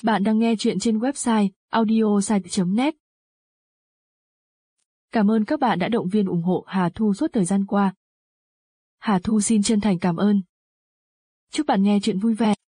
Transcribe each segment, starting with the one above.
Bạn đang nghe chuyện trên website audiosite.net. Cảm ơn các bạn đã động viên ủng hộ Hà Thu suốt thời gian qua. Hà Thu xin chân thành cảm ơn. Chúc bạn nghe chuyện vui vẻ.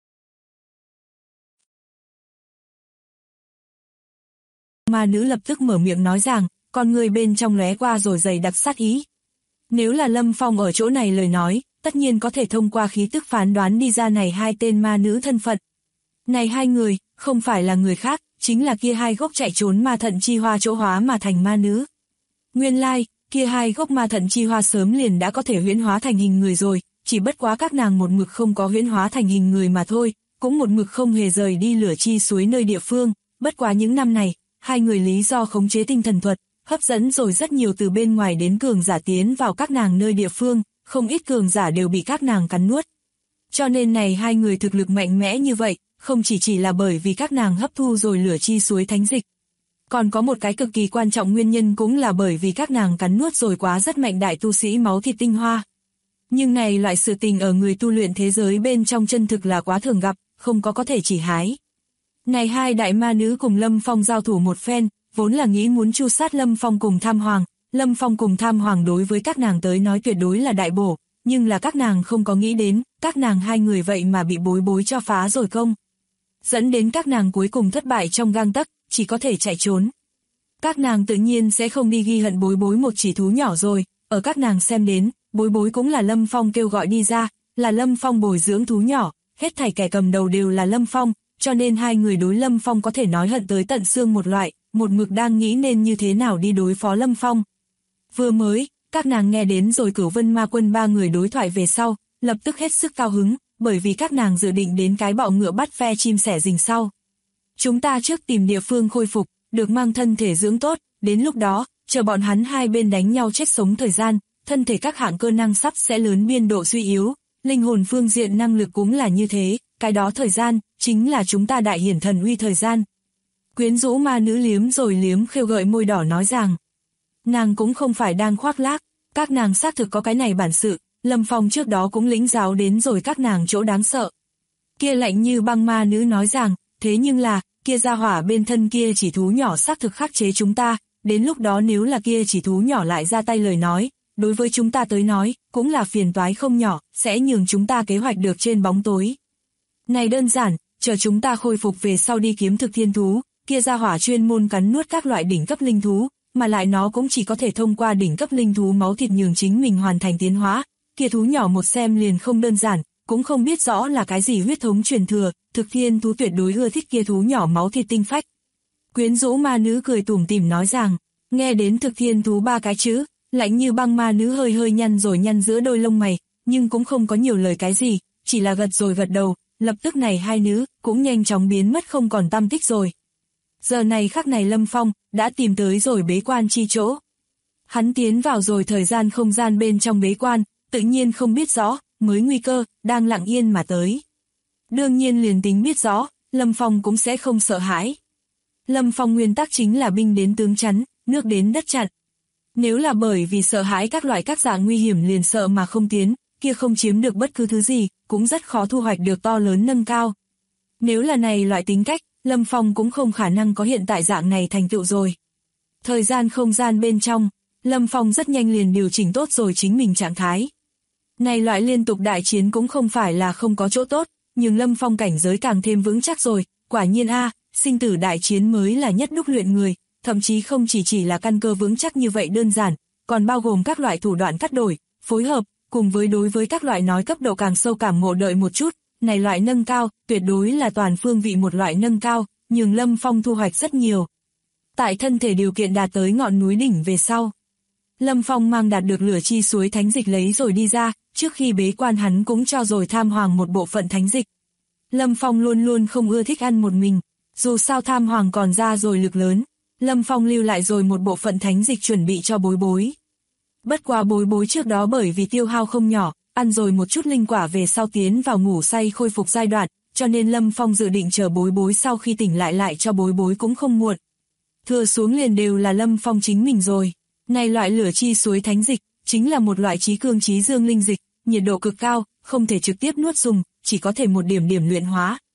Ma nữ lập tức mở miệng nói rằng, con người bên trong lóe qua rồi dày đặc sát ý. Nếu là Lâm Phong ở chỗ này lời nói, tất nhiên có thể thông qua khí tức phán đoán đi ra này hai tên ma nữ thân phận. Này hai người, không phải là người khác, chính là kia hai gốc chạy trốn ma thận chi hoa chỗ hóa mà thành ma nữ. Nguyên lai, kia hai gốc ma thận chi hoa sớm liền đã có thể huyễn hóa thành hình người rồi, chỉ bất quá các nàng một mực không có huyễn hóa thành hình người mà thôi, cũng một mực không hề rời đi lửa chi suối nơi địa phương, bất quá những năm này, hai người lý do khống chế tinh thần thuật, hấp dẫn rồi rất nhiều từ bên ngoài đến cường giả tiến vào các nàng nơi địa phương, không ít cường giả đều bị các nàng cắn nuốt. Cho nên này hai người thực lực mạnh mẽ như vậy, không chỉ là bởi vì các nàng hấp thu rồi lửa chi suối thánh dịch. Còn có một cái cực kỳ quan trọng nguyên nhân cũng là bởi vì các nàng cắn nuốt rồi quá rất mạnh đại tu sĩ máu thịt tinh hoa. Nhưng này loại sự tình ở người tu luyện thế giới bên trong chân thực là quá thường gặp, không có thể chỉ hái. Này hai đại ma nữ cùng Lâm Phong giao thủ một phen, vốn là nghĩ muốn tru sát Lâm Phong cùng Tham Hoàng. Lâm Phong cùng Tham Hoàng đối với các nàng tới nói tuyệt đối là đại bổ, nhưng là các nàng không có nghĩ đến, các nàng hai người vậy mà bị bối bối cho phá rồi công. Dẫn đến các nàng cuối cùng thất bại trong gang tấc, chỉ có thể chạy trốn. Các nàng tự nhiên sẽ không đi ghi hận bối bối một chỉ thú nhỏ rồi, ở các nàng xem đến, bối bối cũng là Lâm Phong kêu gọi đi ra, là Lâm Phong bồi dưỡng thú nhỏ, hết thảy kẻ cầm đầu đều là Lâm Phong, cho nên hai người đối Lâm Phong có thể nói hận tới tận xương một loại, một mực đang nghĩ nên như thế nào đi đối phó Lâm Phong. Vừa mới, các nàng nghe đến rồi Cửu Vân Ma Quân ba người đối thoại về sau, lập tức hết sức cao hứng, bởi vì các nàng dự định đến cái bọ ngựa bắt ve chim sẻ rình sau. Chúng ta trước tìm địa phương khôi phục, được mang thân thể dưỡng tốt, đến lúc đó, chờ bọn hắn hai bên đánh nhau chết sống thời gian, thân thể các hạng cơ năng sắp sẽ lớn biên độ suy yếu, linh hồn phương diện năng lực cũng là như thế, cái đó thời gian, chính là chúng ta đại hiển thần uy thời gian. Quyến rũ ma nữ liếm rồi liếm khêu gợi môi đỏ nói rằng, nàng cũng không phải đang khoác lác, các nàng xác thực có cái này bản sự, Lâm Phong trước đó cũng lĩnh giáo đến rồi các nàng chỗ đáng sợ. Kia lạnh như băng ma nữ nói rằng, thế nhưng là, kia gia hỏa bên thân kia chỉ thú nhỏ xác thực khắc chế chúng ta, đến lúc đó nếu là kia chỉ thú nhỏ lại ra tay lời nói, đối với chúng ta tới nói, cũng là phiền toái không nhỏ, sẽ nhường chúng ta kế hoạch được trên bóng tối. Này đơn giản, chờ chúng ta khôi phục về sau đi kiếm thực thiên thú, kia gia hỏa chuyên môn cắn nuốt các loại đỉnh cấp linh thú, mà lại nó cũng chỉ có thể thông qua đỉnh cấp linh thú máu thịt nhường chính mình hoàn thành tiến hóa, kia thú nhỏ một xem liền không đơn giản, cũng không biết rõ là cái gì huyết thống truyền thừa, thực thiên thú tuyệt đối ưa thích kia thú nhỏ máu thịt tinh phách. Quyến rũ ma nữ cười tủm tỉm nói rằng, nghe đến thực thiên thú ba cái chữ, lạnh như băng ma nữ hơi hơi nhăn rồi nhăn giữa đôi lông mày, nhưng cũng không có nhiều lời cái gì, chỉ là gật rồi gật đầu, lập tức này hai nữ cũng nhanh chóng biến mất không còn tăm tích rồi. Giờ này khắc này Lâm Phong đã tìm tới rồi bế quan chi chỗ. Hắn tiến vào rồi thời gian không gian bên trong bế quan, tự nhiên không biết rõ, mới nguy cơ, đang lặng yên mà tới. Đương nhiên liền tính biết rõ, Lâm Phong cũng sẽ không sợ hãi. Lâm Phong nguyên tắc chính là binh đến tướng chắn, nước đến đất chặn. Nếu là bởi vì sợ hãi các loại các dạng nguy hiểm liền sợ mà không tiến, kia không chiếm được bất cứ thứ gì, cũng rất khó thu hoạch được to lớn nâng cao. Nếu là này loại tính cách, Lâm Phong cũng không khả năng có hiện tại dạng này thành tựu rồi. Thời gian không gian bên trong, Lâm Phong rất nhanh liền điều chỉnh tốt rồi chính mình trạng thái. Này loại liên tục đại chiến cũng không phải là không có chỗ tốt, nhưng Lâm Phong cảnh giới càng thêm vững chắc rồi, quả nhiên sinh tử đại chiến mới là nhất đúc luyện người, thậm chí không chỉ là căn cơ vững chắc như vậy đơn giản, còn bao gồm các loại thủ đoạn cắt đổi, phối hợp, cùng với đối với các loại nói cấp độ càng sâu cảm ngộ đợi một chút, này loại nâng cao, tuyệt đối là toàn phương vị một loại nâng cao, nhưng Lâm Phong thu hoạch rất nhiều. Tại thân thể điều kiện đạt tới ngọn núi đỉnh về sau, Lâm Phong mang đạt được lửa chi suối thánh dịch lấy rồi đi ra, trước khi bế quan hắn cũng cho rồi Tham Hoàng một bộ phận thánh dịch. Lâm Phong luôn luôn không ưa thích ăn một mình, dù sao Tham Hoàng còn ra rồi lực lớn, Lâm Phong lưu lại rồi một bộ phận thánh dịch chuẩn bị cho bối bối. Bất quá bối bối trước đó bởi vì tiêu hao không nhỏ, ăn rồi một chút linh quả về sau tiến vào ngủ say khôi phục giai đoạn, cho nên Lâm Phong dự định chờ bối bối sau khi tỉnh lại cho bối bối cũng không muộn. Thừa xuống liền đều là Lâm Phong chính mình rồi. Này loại lửa chi suối thánh dịch, chính là một loại trí cương trí dương linh dịch, nhiệt độ cực cao, không thể trực tiếp nuốt dùng, chỉ có thể một điểm điểm luyện hóa.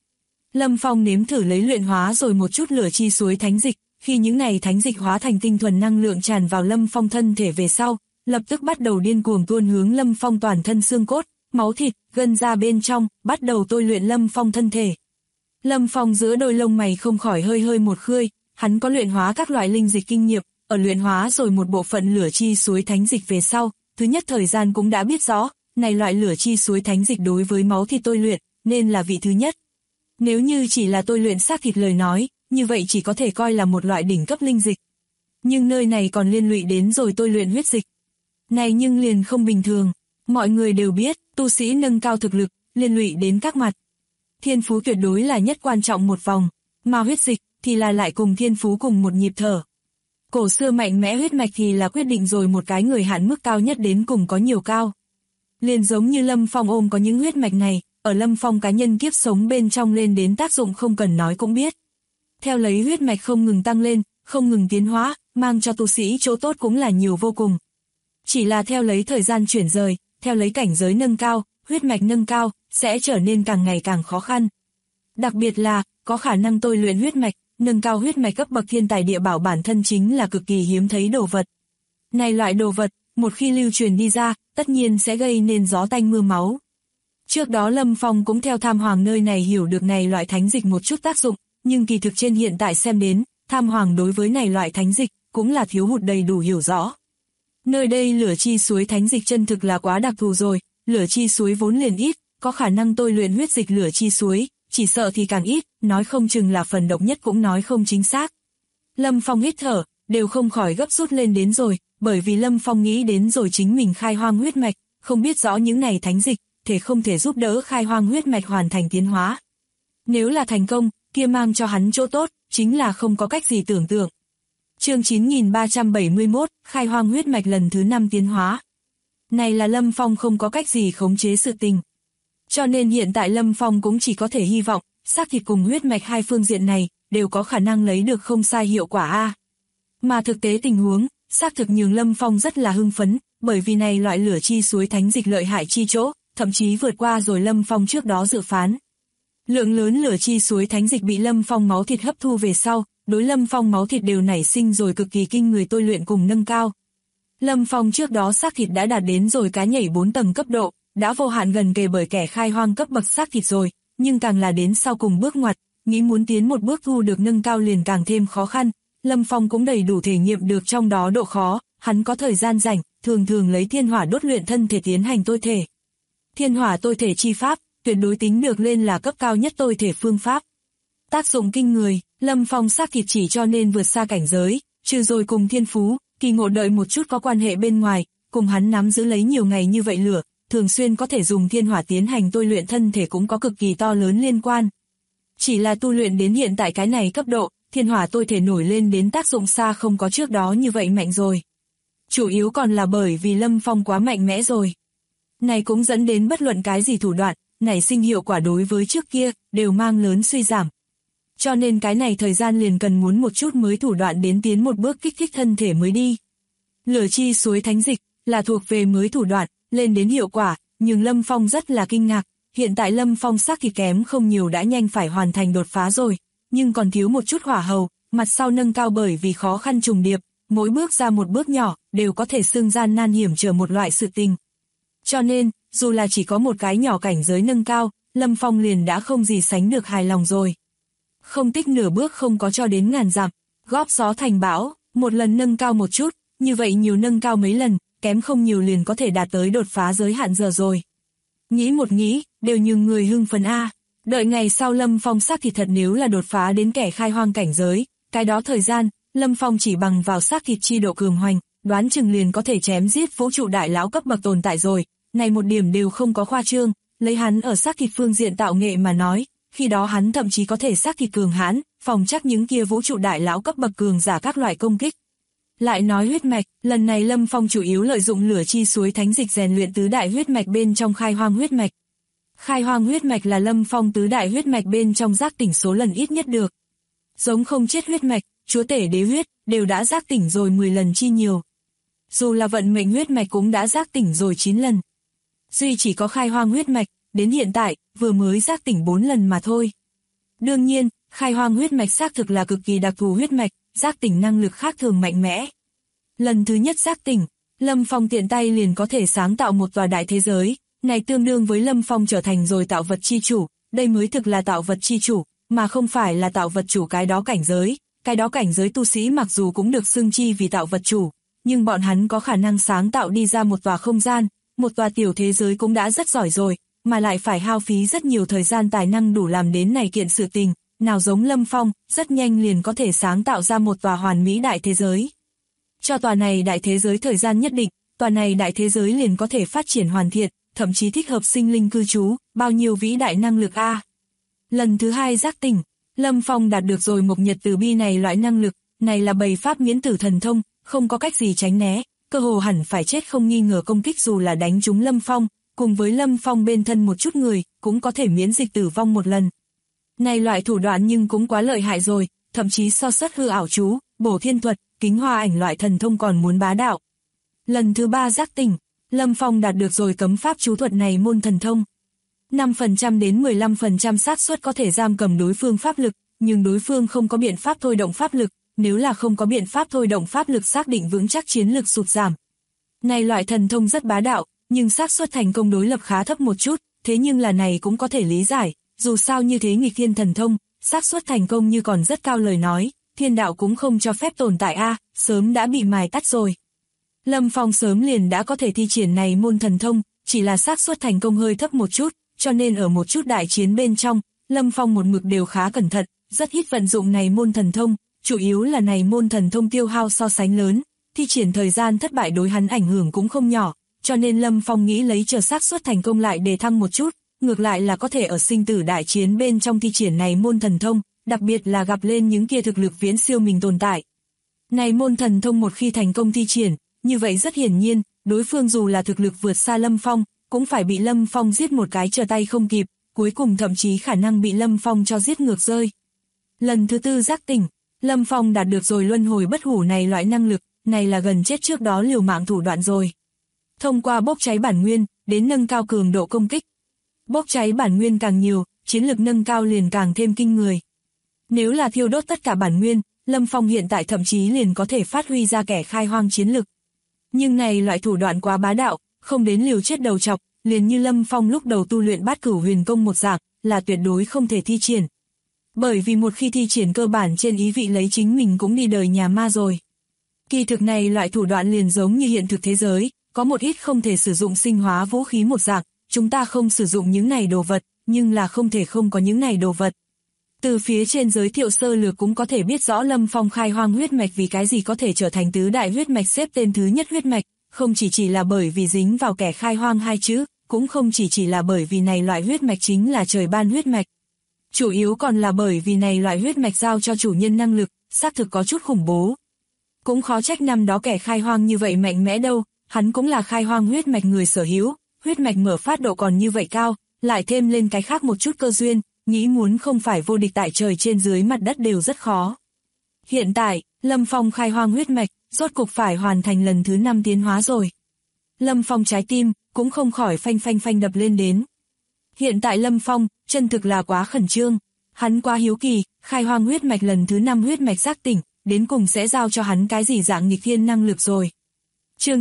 Lâm Phong nếm thử lấy luyện hóa rồi một chút lửa chi suối thánh dịch, khi những này thánh dịch hóa thành tinh thuần năng lượng tràn vào Lâm Phong thân thể về sau, lập tức bắt đầu điên cuồng tuôn hướng Lâm Phong toàn thân xương cốt, máu thịt, gân ra bên trong, bắt đầu tôi luyện Lâm Phong thân thể. Lâm Phong giữa đôi lông mày không khỏi hơi hơi một khơi, hắn có luyện hóa các loại linh dịch kinh nghiệm, ở luyện hóa rồi một bộ phận lửa chi suối thánh dịch về sau, thứ nhất thời gian cũng đã biết rõ, này loại lửa chi suối thánh dịch đối với máu thịt tôi luyện, nên là vị thứ nhất. Nếu như chỉ là tôi luyện xác thịt lời nói, như vậy chỉ có thể coi là một loại đỉnh cấp linh dịch. Nhưng nơi này còn liên lụy đến rồi tôi luyện huyết dịch. Này nhưng liền không bình thường, mọi người đều biết, tu sĩ nâng cao thực lực, liên lụy đến các mặt. Thiên phú tuyệt đối là nhất quan trọng một vòng, mà huyết dịch thì là lại cùng thiên phú cùng một nhịp thở. Cổ xưa mạnh mẽ huyết mạch thì là quyết định rồi một cái người hạn mức cao nhất đến cùng có nhiều cao. Liền giống như Lâm Phong ôm có những huyết mạch này, ở Lâm Phong cá nhân kiếp sống bên trong lên đến tác dụng không cần nói cũng biết. Theo lấy huyết mạch không ngừng tăng lên, không ngừng tiến hóa, mang cho tu sĩ chỗ tốt cũng là nhiều vô cùng. Chỉ là theo lấy thời gian chuyển rời, theo lấy cảnh giới nâng cao, huyết mạch nâng cao, sẽ trở nên càng ngày càng khó khăn. Đặc biệt là, có khả năng tôi luyện huyết mạch, nâng cao huyết mạch cấp bậc thiên tài địa bảo bản thân chính là cực kỳ hiếm thấy đồ vật. Này loại đồ vật, một khi lưu truyền đi ra, tất nhiên sẽ gây nên gió tanh mưa máu. Trước đó Lâm Phong cũng theo Tham Hoàng nơi này hiểu được này loại thánh dịch một chút tác dụng, nhưng kỳ thực trên hiện tại xem đến, Tham Hoàng đối với này loại thánh dịch, cũng là thiếu hụt đầy đủ hiểu rõ. Nơi đây lửa chi suối thánh dịch chân thực là quá đặc thù rồi, lửa chi suối vốn liền ít, có khả năng tôi luyện huyết dịch lửa chi suối, chỉ sợ thì càng ít, nói không chừng là phần độc nhất cũng nói không chính xác. Lâm Phong hít thở, đều không khỏi gấp rút lên đến rồi, bởi vì Lâm Phong nghĩ đến rồi chính mình khai hoang huyết mạch, không biết rõ những này thánh dịch, thể không thể giúp đỡ khai hoang huyết mạch hoàn thành tiến hóa. Nếu là thành công, kia mang cho hắn chỗ tốt, chính là không có cách gì tưởng tượng. Chương 9371, khai hoang huyết mạch lần thứ 5 tiến hóa. Này là Lâm Phong không có cách gì khống chế sự tình. Cho nên hiện tại Lâm Phong cũng chỉ có thể hy vọng, xác thịt cùng huyết mạch hai phương diện này, đều có khả năng lấy được không sai hiệu quả a. Mà thực tế tình huống, xác thực nhường Lâm Phong rất là hưng phấn, bởi vì này loại lửa chi suối thánh dịch lợi hại chi chỗ, thậm chí vượt qua rồi Lâm Phong trước đó dự phán. Lượng lớn lửa chi suối thánh dịch bị Lâm Phong máu thịt hấp thu về sau, đối Lâm Phong máu thịt đều nảy sinh rồi cực kỳ kinh người tôi luyện cùng nâng cao. Lâm Phong trước đó xác thịt đã đạt đến rồi cá nhảy 4 tầng cấp độ, đã vô hạn gần kề bởi kẻ khai hoang cấp bậc xác thịt rồi, nhưng càng là đến sau cùng bước ngoặt, nghĩ muốn tiến một bước thu được nâng cao liền càng thêm khó khăn. Lâm Phong cũng đầy đủ thể nghiệm được trong đó độ khó, hắn có thời gian rảnh, thường lấy thiên hỏa đốt luyện thân thể tiến hành tôi thể. Thiên hỏa tôi thể chi pháp, tuyệt đối tính được lên là cấp cao nhất tôi thể phương pháp. Tác dụng kinh người, Lâm Phong xác thịt chỉ cho nên vượt xa cảnh giới, trừ rồi cùng thiên phú, kỳ ngộ đợi một chút có quan hệ bên ngoài, cùng hắn nắm giữ lấy nhiều ngày như vậy lửa, thường xuyên có thể dùng thiên hỏa tiến hành tôi luyện thân thể cũng có cực kỳ to lớn liên quan. Chỉ là tu luyện đến hiện tại cái này cấp độ, thiên hỏa tôi thể nổi lên đến tác dụng xa không có trước đó như vậy mạnh rồi. Chủ yếu còn là bởi vì Lâm Phong quá mạnh mẽ rồi. Này cũng dẫn đến bất luận cái gì thủ đoạn, nảy sinh hiệu quả đối với trước kia, đều mang lớn suy giảm. Cho nên cái này thời gian liền cần muốn một chút mới thủ đoạn đến tiến một bước kích thích thân thể mới đi. Lửa chi suối thánh dịch, là thuộc về mới thủ đoạn, lên đến hiệu quả, nhưng Lâm Phong rất là kinh ngạc. Hiện tại Lâm Phong xác thịt kém không nhiều đã nhanh phải hoàn thành đột phá rồi, nhưng còn thiếu một chút hỏa hầu, mặt sau nâng cao bởi vì khó khăn trùng điệp, mỗi bước ra một bước nhỏ, đều có thể xương gian nan hiểm trở một loại sự tình. Cho nên, dù là chỉ có một cái nhỏ cảnh giới nâng cao, Lâm Phong liền đã không gì sánh được hài lòng rồi. Không tích nửa bước không có cho đến ngàn dặm, góp gió thành bão, một lần nâng cao một chút, như vậy nhiều nâng cao mấy lần, kém không nhiều liền có thể đạt tới đột phá giới hạn giờ rồi. Nghĩ một nghĩ, đều như người hưng phấn a. Đợi ngày sau Lâm Phong xác thịt thật nếu là đột phá đến kẻ khai hoang cảnh giới, cái đó thời gian, Lâm Phong chỉ bằng vào xác thịt chi độ cường hoành, đoán chừng liền có thể chém giết vũ trụ đại lão cấp bậc tồn tại rồi, này một điểm đều không có khoa trương, lấy hắn ở xác thịt phương diện tạo nghệ mà nói, khi đó hắn thậm chí có thể xác thịt cường hãn, phòng chắc những kia vũ trụ đại lão cấp bậc cường giả các loại công kích. Lại nói huyết mạch, lần này Lâm Phong chủ yếu lợi dụng lửa chi suối thánh dịch rèn luyện tứ đại huyết mạch bên trong khai hoang huyết mạch. Khai hoang huyết mạch là Lâm Phong tứ đại huyết mạch bên trong giác tỉnh số lần ít nhất được. Giống không chết huyết mạch, chúa tể đế huyết, đều đã giác tỉnh rồi 10 lần chi nhiều. Dù là vận mệnh huyết mạch cũng đã giác tỉnh rồi 9 lần. Duy chỉ có khai hoang huyết mạch, đến hiện tại, vừa mới giác tỉnh 4 lần mà thôi. Đương nhiên, khai hoang huyết mạch xác thực là cực kỳ đặc thù huyết mạch, giác tỉnh năng lực khác thường mạnh mẽ. Lần thứ nhất giác tỉnh, Lâm Phong tiện tay liền có thể sáng tạo một tòa đại thế giới, này tương đương với Lâm Phong trở thành rồi tạo vật chi chủ, đây mới thực là tạo vật chi chủ, mà không phải là tạo vật chủ cái đó cảnh giới tu sĩ mặc dù cũng được xưng chi vì tạo vật chủ, nhưng bọn hắn có khả năng sáng tạo đi ra một tòa không gian, một tòa tiểu thế giới cũng đã rất giỏi rồi, mà lại phải hao phí rất nhiều thời gian tài năng đủ làm đến này kiện sự tình, nào giống Lâm Phong, rất nhanh liền có thể sáng tạo ra một tòa hoàn mỹ đại thế giới. Cho tòa này đại thế giới thời gian nhất định, tòa này đại thế giới liền có thể phát triển hoàn thiện, thậm chí thích hợp sinh linh cư trú, bao nhiêu vĩ đại năng lực a. Lần thứ hai giác tỉnh, Lâm Phong đạt được rồi Mộc Nhật Từ Bi này loại năng lực, này là bầy pháp miễn tử thần thông, không có cách gì tránh né, cơ hồ hẳn phải chết không nghi ngờ công kích dù là đánh trúng Lâm Phong, cùng với Lâm Phong bên thân một chút người, cũng có thể miễn dịch tử vong một lần. Này loại thủ đoạn nhưng cũng quá lợi hại rồi, thậm chí so xuất hư ảo chú, bổ thiên thuật, kính hoa ảnh loại thần thông còn muốn bá đạo. Lần thứ ba giác tỉnh, Lâm Phong đạt được rồi cấm pháp chú thuật này môn thần thông. 5% đến 15% xác suất có thể giam cầm đối phương pháp lực, nhưng đối phương không có biện pháp thôi động pháp lực, nếu là không có biện pháp thôi động pháp lực xác định vững chắc chiến lực sụt giảm. Này loại thần thông rất bá đạo, nhưng xác suất thành công đối lập khá thấp một chút, thế nhưng là này cũng có thể lý giải, dù sao như thế nghịch thiên thần thông, xác suất thành công như còn rất cao lời nói, thiên đạo cũng không cho phép tồn tại sớm đã bị mài tắt rồi. Lâm Phong sớm liền đã có thể thi triển này môn thần thông, chỉ là xác suất thành công hơi thấp một chút, cho nên ở một chút đại chiến bên trong, Lâm Phong một mực đều khá cẩn thận, rất ít vận dụng này môn thần thông, chủ yếu là này môn thần thông tiêu hao so sánh lớn, thi triển thời gian thất bại đối hắn ảnh hưởng cũng không nhỏ, cho nên Lâm Phong nghĩ lấy chờ xác suất thành công lại đề thăng một chút, ngược lại là có thể ở sinh tử đại chiến bên trong thi triển này môn thần thông, đặc biệt là gặp lên những kia thực lực viễn siêu mình tồn tại. Này môn thần thông một khi thành công thi triển, như vậy rất hiển nhiên, đối phương dù là thực lực vượt xa Lâm Phong, cũng phải bị Lâm Phong giết một cái trở tay không kịp, cuối cùng thậm chí khả năng bị Lâm Phong cho giết ngược rơi. Lần thứ tư giác tỉnh, Lâm Phong đạt được rồi luân hồi bất hủ này loại năng lực, này là gần chết trước đó liều mạng thủ đoạn rồi. Thông qua bốc cháy bản nguyên, đến nâng cao cường độ công kích. Bốc cháy bản nguyên càng nhiều, chiến lực nâng cao liền càng thêm kinh người. Nếu là thiêu đốt tất cả bản nguyên, Lâm Phong hiện tại thậm chí liền có thể phát huy ra kẻ khai hoang chiến lực. Nhưng này loại thủ đoạn quá bá đạo, không đến liều chết đầu chọc, liền như Lâm Phong lúc đầu tu luyện Bát Cửu Huyền Công một dạng, là tuyệt đối không thể thi triển. Bởi vì một khi thi triển cơ bản trên ý vị lấy chính mình cũng đi đời nhà ma rồi. Kỳ thực này loại thủ đoạn liền giống như hiện thực thế giới, có một ít không thể sử dụng sinh hóa vũ khí một dạng, chúng ta không sử dụng những này đồ vật, nhưng là không thể không có những này đồ vật. Từ phía trên giới thiệu sơ lược cũng có thể biết rõ Lâm Phong khai hoang huyết mạch vì cái gì có thể trở thành tứ đại huyết mạch xếp tên thứ nhất huyết mạch, không chỉ là bởi vì dính vào kẻ khai hoang hai chữ, cũng không chỉ là bởi vì này loại huyết mạch chính là trời ban huyết mạch. Chủ yếu còn là bởi vì này loại huyết mạch giao cho chủ nhân năng lực, xác thực có chút khủng bố. Cũng khó trách năm đó kẻ khai hoang như vậy mạnh mẽ đâu, hắn cũng là khai hoang huyết mạch người sở hữu, huyết mạch mở phát độ còn như vậy cao, lại thêm lên cái khác một chút cơ duyên, nghĩ muốn không phải vô địch tại trời trên dưới mặt đất đều rất khó. Hiện tại, Lâm Phong khai hoang huyết mạch, rốt cục phải hoàn thành lần thứ 5 tiến hóa rồi. Lâm Phong trái tim, cũng không khỏi phanh phanh phanh đập lên đến. Hiện tại Lâm Phong, chân thực là quá khẩn trương, hắn quá hiếu kỳ, khai hoang huyết mạch lần thứ 5 huyết mạch giác tỉnh, đến cùng sẽ giao cho hắn cái gì dạng nghịch thiên năng lực rồi. Chương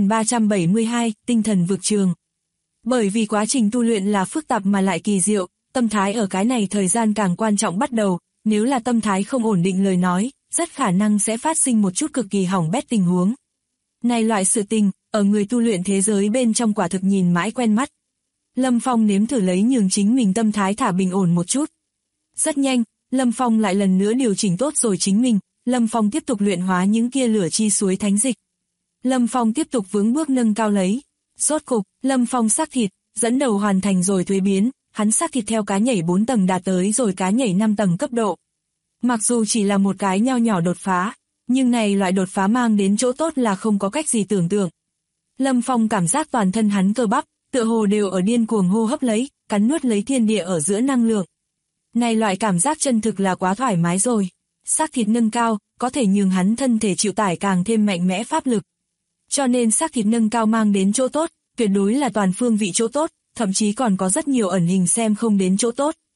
9372, tinh thần vực trường. Bởi vì quá trình tu luyện là phức tạp mà lại kỳ diệu, tâm thái ở cái này thời gian càng quan trọng bắt đầu, nếu là tâm thái không ổn định lời nói, rất khả năng sẽ phát sinh một chút cực kỳ hỏng bét tình huống. Này loại sự tình, ở người tu luyện thế giới bên trong quả thực nhìn mãi quen mắt. Lâm Phong nếm thử lấy nhường chính mình tâm thái thả bình ổn một chút. Rất nhanh, Lâm Phong lại lần nữa điều chỉnh tốt rồi chính mình, Lâm Phong tiếp tục luyện hóa những kia lửa chi suối thánh dịch. Lâm Phong tiếp tục vững bước nâng cao lấy. Rốt cục, Lâm Phong xác thịt, dẫn đầu hoàn thành rồi thuế biến, hắn xác thịt theo cá nhảy 4 tầng đạt tới rồi cá nhảy 5 tầng cấp độ. Mặc dù chỉ là một cái nho nhỏ đột phá, nhưng này loại đột phá mang đến chỗ tốt là không có cách gì tưởng tượng. Lâm Phong cảm giác toàn thân hắn cơ bắp, tựa hồ đều ở điên cuồng hô hấp lấy, cắn nuốt lấy thiên địa ở giữa năng lượng. Này loại cảm giác chân thực là quá thoải mái rồi. Xác thịt nâng cao, có thể nhường hắn thân thể chịu tải càng thêm mạnh mẽ pháp lực. Cho nên xác thịt nâng cao mang đến chỗ tốt, tuyệt đối là toàn phương vị chỗ tốt, thậm chí còn có rất nhiều ẩn hình xem không đến chỗ tốt.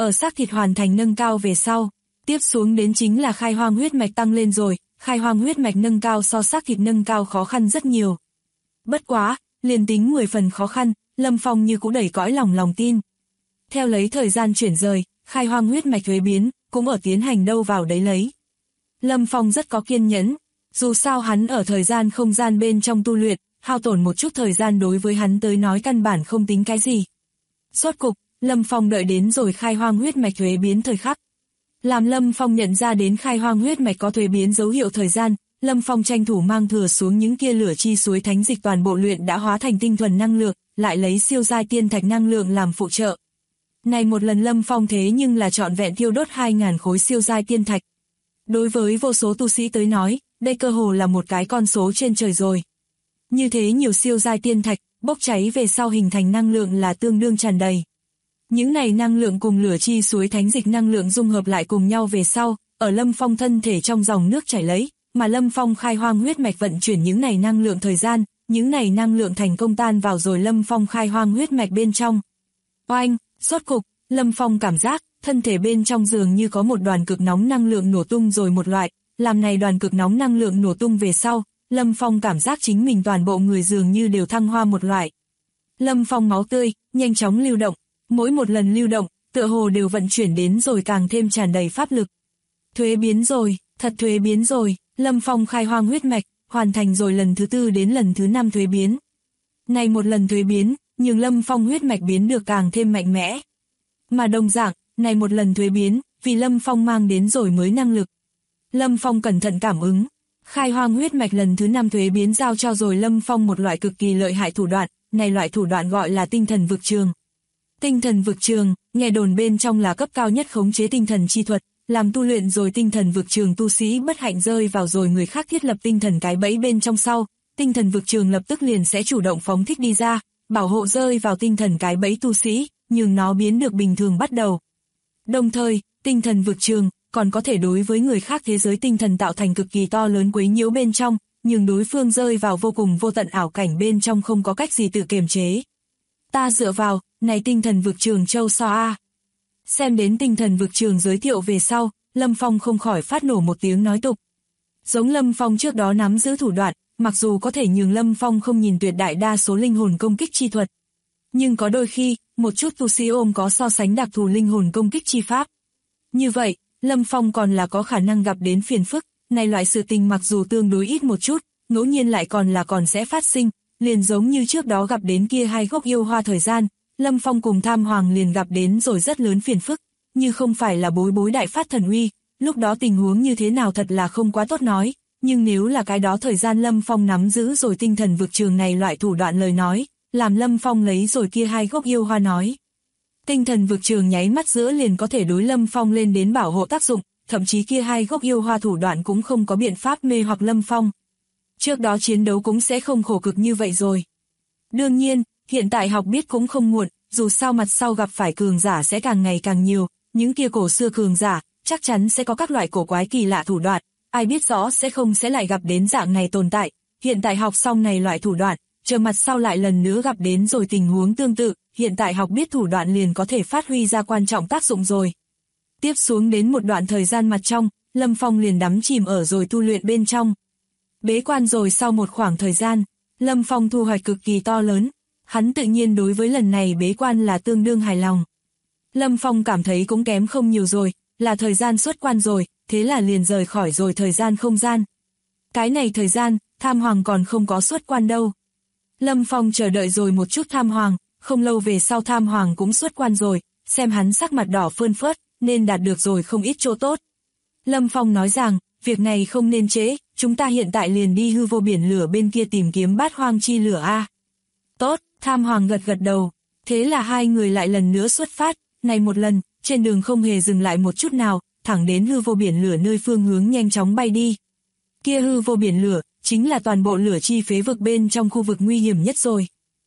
ở xác thịt hoàn thành nâng cao về sau. Tiếp xuống đến chính là khai hoang huyết mạch tăng lên rồi, khai hoang huyết mạch nâng cao so xác thịt nâng cao khó khăn rất nhiều. Bất quá, liền tính 10 phần khó khăn, Lâm Phong như cũng đầy cõi lòng tin. Theo lấy thời gian chuyển rời, khai hoang huyết mạch thuế biến, cũng ở tiến hành đâu vào đấy lấy. Lâm Phong rất có kiên nhẫn, dù sao hắn ở thời gian không gian bên trong tu luyện, hao tổn một chút thời gian đối với hắn tới nói căn bản không tính cái gì. Rốt cục, Lâm Phong đợi đến rồi khai hoang huyết mạch thuế biến thời khắc. Làm Lâm Phong nhận ra đến khai hoang huyết mạch có thuế biến dấu hiệu thời gian, Lâm Phong tranh thủ mang thừa xuống những kia lửa chi suối thánh dịch toàn bộ luyện đã hóa thành tinh thuần năng lượng, lại lấy siêu giai tiên thạch năng lượng làm phụ trợ. Này một lần Lâm Phong thế nhưng là trọn vẹn thiêu đốt 2000 khối siêu giai tiên thạch. Đối với vô số tu sĩ tới nói, đây cơ hồ là một cái con số trên trời rồi. Như thế nhiều siêu giai tiên thạch, bốc cháy về sau hình thành năng lượng là tương đương tràn đầy. Những này năng lượng cùng lửa chi suối thánh dịch năng lượng dung hợp lại cùng nhau về sau, ở Lâm Phong thân thể trong dòng nước chảy lấy, mà Lâm Phong khai hoang huyết mạch vận chuyển những này năng lượng thời gian, những này năng lượng thành công tan vào rồi Lâm Phong khai hoang huyết mạch bên trong. Oanh, rốt cục, Lâm Phong cảm giác, thân thể bên trong dường như có một đoàn cực nóng năng lượng nổ tung rồi một loại, làm này đoàn cực nóng năng lượng nổ tung về sau, Lâm Phong cảm giác chính mình toàn bộ người dường như đều thăng hoa một loại. Lâm Phong máu tươi, nhanh chóng lưu động, mỗi một lần lưu động, tựa hồ đều vận chuyển đến rồi càng thêm tràn đầy pháp lực. Thuế biến rồi, thật thuế biến rồi, Lâm Phong khai hoang huyết mạch, hoàn thành rồi lần thứ 4 đến lần thứ 5 thuế biến. Này một lần thuế biến, nhưng Lâm Phong huyết mạch biến được càng thêm mạnh mẽ. Mà đồng dạng, này một lần thuế biến, vì Lâm Phong mang đến rồi mới năng lực. Lâm Phong cẩn thận cảm ứng, khai hoang huyết mạch lần thứ 5 thuế biến giao cho rồi Lâm Phong một loại cực kỳ lợi hại thủ đoạn, này loại thủ đoạn gọi là tinh thần vực trường. Tinh thần vực trường, nghe đồn bên trong là cấp cao nhất khống chế tinh thần chi thuật, làm tu luyện rồi tinh thần vực trường tu sĩ bất hạnh rơi vào rồi người khác thiết lập tinh thần cái bẫy bên trong sau, tinh thần vực trường lập tức liền sẽ chủ động phóng thích đi ra, bảo hộ rơi vào tinh thần cái bẫy tu sĩ, nhưng nó biến được bình thường bắt đầu. Đồng thời, tinh thần vực trường còn có thể đối với người khác thế giới tinh thần tạo thành cực kỳ to lớn quấy nhiễu bên trong, nhưng đối phương rơi vào vô cùng vô tận ảo cảnh bên trong không có cách gì tự kiềm chế. Ta dựa vào, này tinh thần vực trường châu so a. Xem đến tinh thần vực trường giới thiệu về sau, Lâm Phong không khỏi phát nổ một tiếng nói tục. Giống Lâm Phong trước đó nắm giữ thủ đoạn, mặc dù có thể nhường Lâm Phong không nhìn tuyệt đại đa số linh hồn công kích chi thuật. Nhưng có đôi khi, một chút tu sĩ ôm có so sánh đặc thù linh hồn công kích chi pháp. Như vậy, Lâm Phong còn là có khả năng gặp đến phiền phức, này loại sự tình mặc dù tương đối ít một chút, ngẫu nhiên lại còn sẽ phát sinh, liền giống như trước đó gặp đến kia 2 gốc yêu hoa thời gian, Lâm Phong cùng Tham Hoàng liền gặp đến rồi rất lớn phiền phức, như không phải là bối đại phát thần uy, lúc đó tình huống như thế nào thật là không quá tốt nói, nhưng nếu là cái đó thời gian Lâm Phong nắm giữ rồi tinh thần vực trường này loại thủ đoạn lời nói, làm Lâm Phong lấy rồi kia 2 gốc yêu hoa nói. Tinh thần vực trường nháy mắt giữa liền có thể đối Lâm Phong lên đến bảo hộ tác dụng, thậm chí kia 2 gốc yêu hoa thủ đoạn cũng không có biện pháp mê hoặc Lâm Phong. Trước đó chiến đấu cũng sẽ không khổ cực như vậy rồi. Đương nhiên, hiện tại học biết cũng không muộn, dù sao mặt sau gặp phải cường giả sẽ càng ngày càng nhiều, những kia cổ xưa cường giả, chắc chắn sẽ có các loại cổ quái kỳ lạ thủ đoạn, ai biết rõ sẽ lại gặp đến dạng này tồn tại, hiện tại học xong này loại thủ đoạn, chờ mặt sau lại lần nữa gặp đến rồi tình huống tương tự, hiện tại học biết thủ đoạn liền có thể phát huy ra quan trọng tác dụng rồi. Tiếp xuống đến một đoạn thời gian mặt trong, Lâm Phong liền đắm chìm ở rồi tu luyện bên trong. Bế quan rồi sau một khoảng thời gian, Lâm Phong thu hoạch cực kỳ to lớn, hắn tự nhiên đối với lần này bế quan là tương đương hài lòng. Lâm Phong cảm thấy cũng kém không nhiều rồi, là thời gian xuất quan rồi, thế là liền rời khỏi rồi thời gian không gian. Cái này thời gian, Tham Hoàng còn không có xuất quan đâu. Lâm Phong chờ đợi rồi một chút Tham Hoàng, không lâu về sau Tham Hoàng cũng xuất quan rồi, xem hắn sắc mặt đỏ phơn phớt, nên đạt được rồi không ít chỗ tốt. Lâm Phong nói rằng, việc này không nên trễ, chúng ta hiện tại liền đi hư vô biển lửa bên kia tìm kiếm bát hoang chi lửa a. Tốt, Tham Hoàng gật đầu, thế là hai người lại lần nữa xuất phát, này một lần, trên đường không hề dừng lại một chút nào, thẳng đến hư vô biển lửa nơi phương hướng nhanh chóng bay đi. Kia hư vô biển lửa, chính là toàn bộ lửa chi phế vực bên trong khu vực nguy hiểm nhất rồi.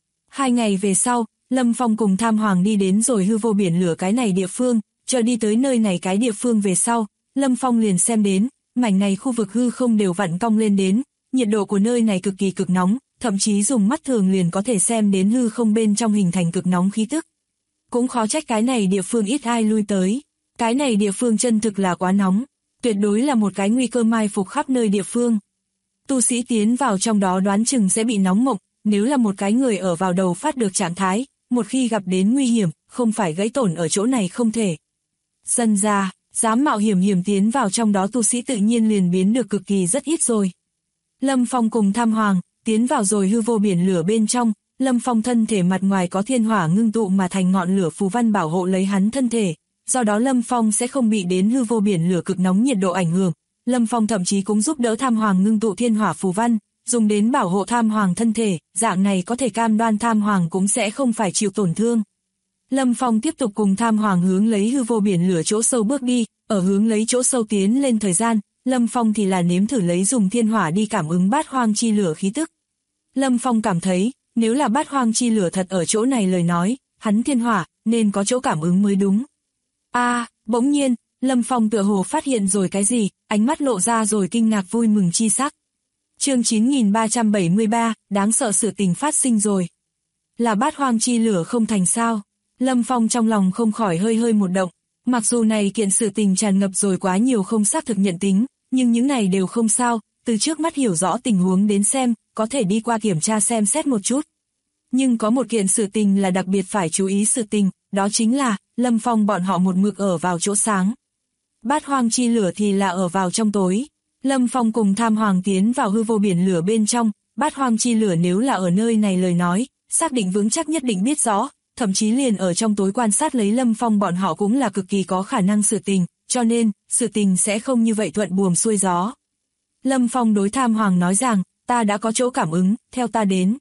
2 ngày về sau, Lâm Phong cùng Tham Hoàng đi đến rồi hư vô biển lửa cái này địa phương, chờ đi tới nơi này cái địa phương về sau, Lâm Phong liền xem đến, mảnh này khu vực hư không đều vặn cong lên đến, nhiệt độ của nơi này cực kỳ cực nóng, thậm chí dùng mắt thường liền có thể xem đến hư không bên trong hình thành cực nóng khí tức. cũng khó trách cái này địa phương ít ai lui tới. Cái này địa phương chân thực là quá nóng, tuyệt đối là một cái nguy cơ mai phục khắp nơi địa phương. Tu sĩ tiến vào trong đó đoán chừng sẽ bị nóng mộng, nếu là một cái người ở vào đầu phát được trạng thái, một khi gặp đến nguy hiểm, không phải gãy tổn ở chỗ này không thể. Dần ra, dám mạo hiểm tiến vào trong đó tu sĩ tự nhiên liền biến được cực kỳ rất ít rồi. Lâm Phong cùng Tham Hoàng, tiến vào rồi hư vô biển lửa bên trong, Lâm Phong thân thể mặt ngoài có thiên hỏa ngưng tụ mà thành ngọn lửa phù văn bảo hộ lấy hắn thân thể, do đó Lâm Phong sẽ không bị đến hư vô biển lửa cực nóng nhiệt độ ảnh hưởng. Lâm Phong thậm chí cũng giúp đỡ Tham Hoàng ngưng tụ thiên hỏa phù văn, dùng đến bảo hộ Tham Hoàng thân thể, dạng này có thể cam đoan Tham Hoàng cũng sẽ không phải chịu tổn thương. Lâm Phong tiếp tục cùng Tham Hoàng hướng lấy hư vô biển lửa chỗ sâu bước đi, ở hướng lấy chỗ sâu tiến lên thời gian, Lâm Phong thì là nếm thử lấy dùng thiên hỏa đi cảm ứng bát hoang chi lửa khí tức. Lâm Phong cảm thấy, nếu là bát hoang chi lửa thật ở chỗ này lời nói, hắn thiên hỏa nên có chỗ cảm ứng mới đúng. Bỗng nhiên, Lâm Phong tựa hồ phát hiện rồi cái gì, ánh mắt lộ ra rồi kinh ngạc vui mừng chi sắc. Chương 9373, đáng sợ sự tình phát sinh rồi. Là bát hoang chi lửa không thành sao? Lâm Phong trong lòng không khỏi hơi một động, mặc dù này kiện sự tình tràn ngập rồi quá nhiều không xác thực nhận tính, nhưng những này đều không sao, từ trước mắt hiểu rõ tình huống đến xem, có thể đi qua kiểm tra xem xét một chút. Nhưng có một kiện sự tình là đặc biệt phải chú ý sự tình, đó chính là, Lâm Phong bọn họ một mực ở vào chỗ sáng. Bát hoang chi lửa thì là ở vào trong tối. Lâm Phong cùng Tham Hoàng tiến vào hư vô biển lửa bên trong, bát hoang chi lửa nếu là ở nơi này lời nói, xác định vững chắc nhất định biết rõ, thậm chí liền ở trong tối quan sát lấy Lâm Phong bọn họ cũng là cực kỳ có khả năng sự tình, cho nên, sự tình sẽ không như vậy thuận buồm xuôi gió. Lâm Phong đối Tham Hoàng nói rằng, ta đã có chỗ cảm ứng, theo ta đến.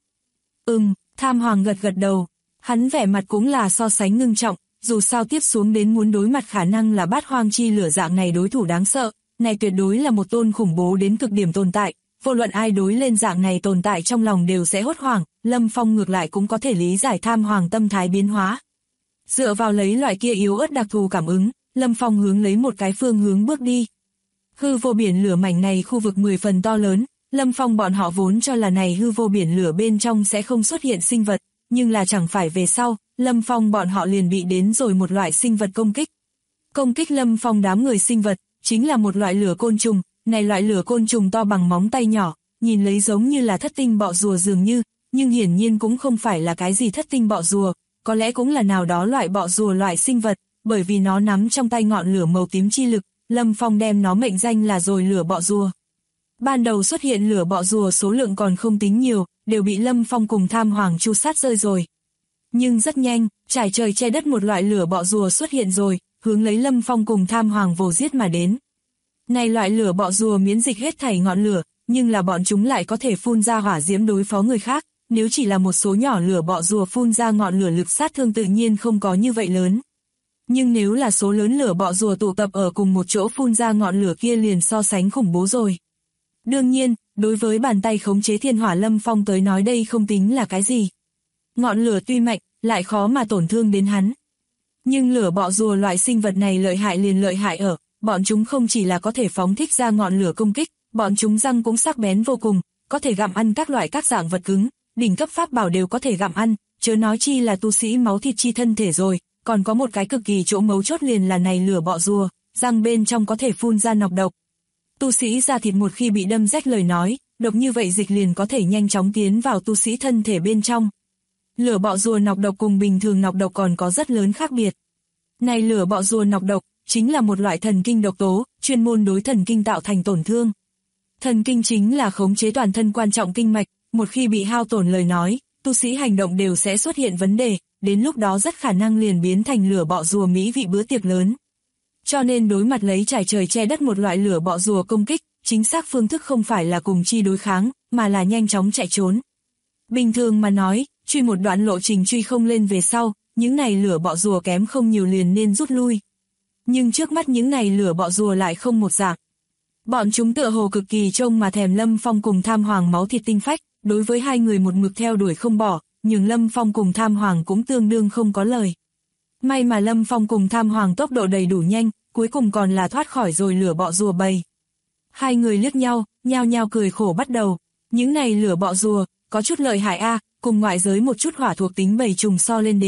Tham Hoàng gật đầu, hắn vẻ mặt cũng là so sánh ngưng trọng, dù sao tiếp xuống đến muốn đối mặt khả năng là bát hoang chi lửa dạng này đối thủ đáng sợ, này tuyệt đối là một tôn khủng bố đến cực điểm tồn tại, vô luận ai đối lên dạng này tồn tại trong lòng đều sẽ hốt hoảng, Lâm Phong ngược lại cũng có thể lý giải Tham Hoàng tâm thái biến hóa. Dựa vào lấy loại kia yếu ớt đặc thù cảm ứng, Lâm Phong hướng lấy một cái phương hướng bước đi. Hư vô biển lửa mảnh này khu vực 10 phần to lớn, Lâm Phong bọn họ vốn cho là này hư vô biển lửa bên trong sẽ không xuất hiện sinh vật, nhưng là chẳng phải về sau, Lâm Phong bọn họ liền bị đến rồi một loại sinh vật công kích. Công kích Lâm Phong đám người sinh vật, chính là một loại lửa côn trùng, này loại lửa côn trùng to bằng móng tay nhỏ, nhìn lấy giống như là thất tinh bọ rùa dường như, nhưng hiển nhiên cũng không phải là cái gì thất tinh bọ rùa, có lẽ cũng là nào đó loại bọ rùa loại sinh vật, bởi vì nó nắm trong tay ngọn lửa màu tím chi lực, Lâm Phong đem nó mệnh danh là rồi lửa bọ rùa. Ban đầu xuất hiện lửa bọ rùa số lượng còn không tính nhiều, đều bị Lâm Phong cùng Tham Hoàng chu sát rơi rồi. Nhưng rất nhanh, trải trời che đất một loại lửa bọ rùa xuất hiện rồi, hướng lấy Lâm Phong cùng Tham Hoàng vồ giết mà đến. Này loại lửa bọ rùa miễn dịch hết thảy ngọn lửa, nhưng là bọn chúng lại có thể phun ra hỏa diễm đối phó người khác, nếu chỉ là một số nhỏ lửa bọ rùa phun ra ngọn lửa lực sát thương tự nhiên không có như vậy lớn. Nhưng nếu là số lớn lửa bọ rùa tụ tập ở cùng một chỗ phun ra ngọn lửa kia liền so sánh khủng bố rồi. Đương nhiên, đối với bàn tay khống chế thiên hỏa Lâm Phong tới nói đây không tính là cái gì. Ngọn lửa tuy mạnh, lại khó mà tổn thương đến hắn. Nhưng lửa bọ rùa loại sinh vật này lợi hại liền lợi hại ở, bọn chúng không chỉ là có thể phóng thích ra ngọn lửa công kích, bọn chúng răng cũng sắc bén vô cùng, có thể gặm ăn các loại các dạng vật cứng, đỉnh cấp pháp bảo đều có thể gặm ăn, chớ nói chi là tu sĩ máu thịt chi thân thể rồi, còn có một cái cực kỳ chỗ mấu chốt liền là này lửa bọ rùa, răng bên trong có thể phun ra nọc độc. Tu sĩ da thịt một khi bị đâm rách lời nói, độc như vậy dịch liền có thể nhanh chóng tiến vào tu sĩ thân thể bên trong. Lửa bọ rùa nọc độc cùng bình thường nọc độc còn có rất lớn khác biệt. Này lửa bọ rùa nọc độc, chính là một loại thần kinh độc tố, chuyên môn đối thần kinh tạo thành tổn thương. Thần kinh chính là khống chế toàn thân quan trọng kinh mạch, một khi bị hao tổn lời nói, tu sĩ hành động đều sẽ xuất hiện vấn đề, đến lúc đó rất khả năng liền biến thành lửa bọ rùa mỹ vị bữa tiệc lớn. Cho nên đối mặt lấy trải trời che đất một loại lửa bọ rùa công kích, chính xác phương thức không phải là cùng chi đối kháng, mà là nhanh chóng chạy trốn. Bình thường mà nói, truy một đoạn lộ trình truy không lên về sau, những này lửa bọ rùa kém không nhiều liền nên rút lui. Nhưng trước mắt những này lửa bọ rùa lại không một dạng. Bọn chúng tựa hồ cực kỳ trông mà thèm Lâm Phong cùng Tham Hoàng máu thịt tinh phách, đối với hai người một mực theo đuổi không bỏ, nhưng Lâm Phong cùng Tham Hoàng cũng tương đương không có lời. May mà Lâm Phong cùng Tham Hoàng tốc độ đầy đủ nhanh, cuối cùng còn là thoát khỏi rồi lửa bọ rùa bầy. Hai người liếc nhau, nhao nhao cười khổ bắt đầu. Những này lửa bọ rùa, có chút lợi hại a, cùng ngoại giới một chút hỏa thuộc tính bầy trùng so lên đến,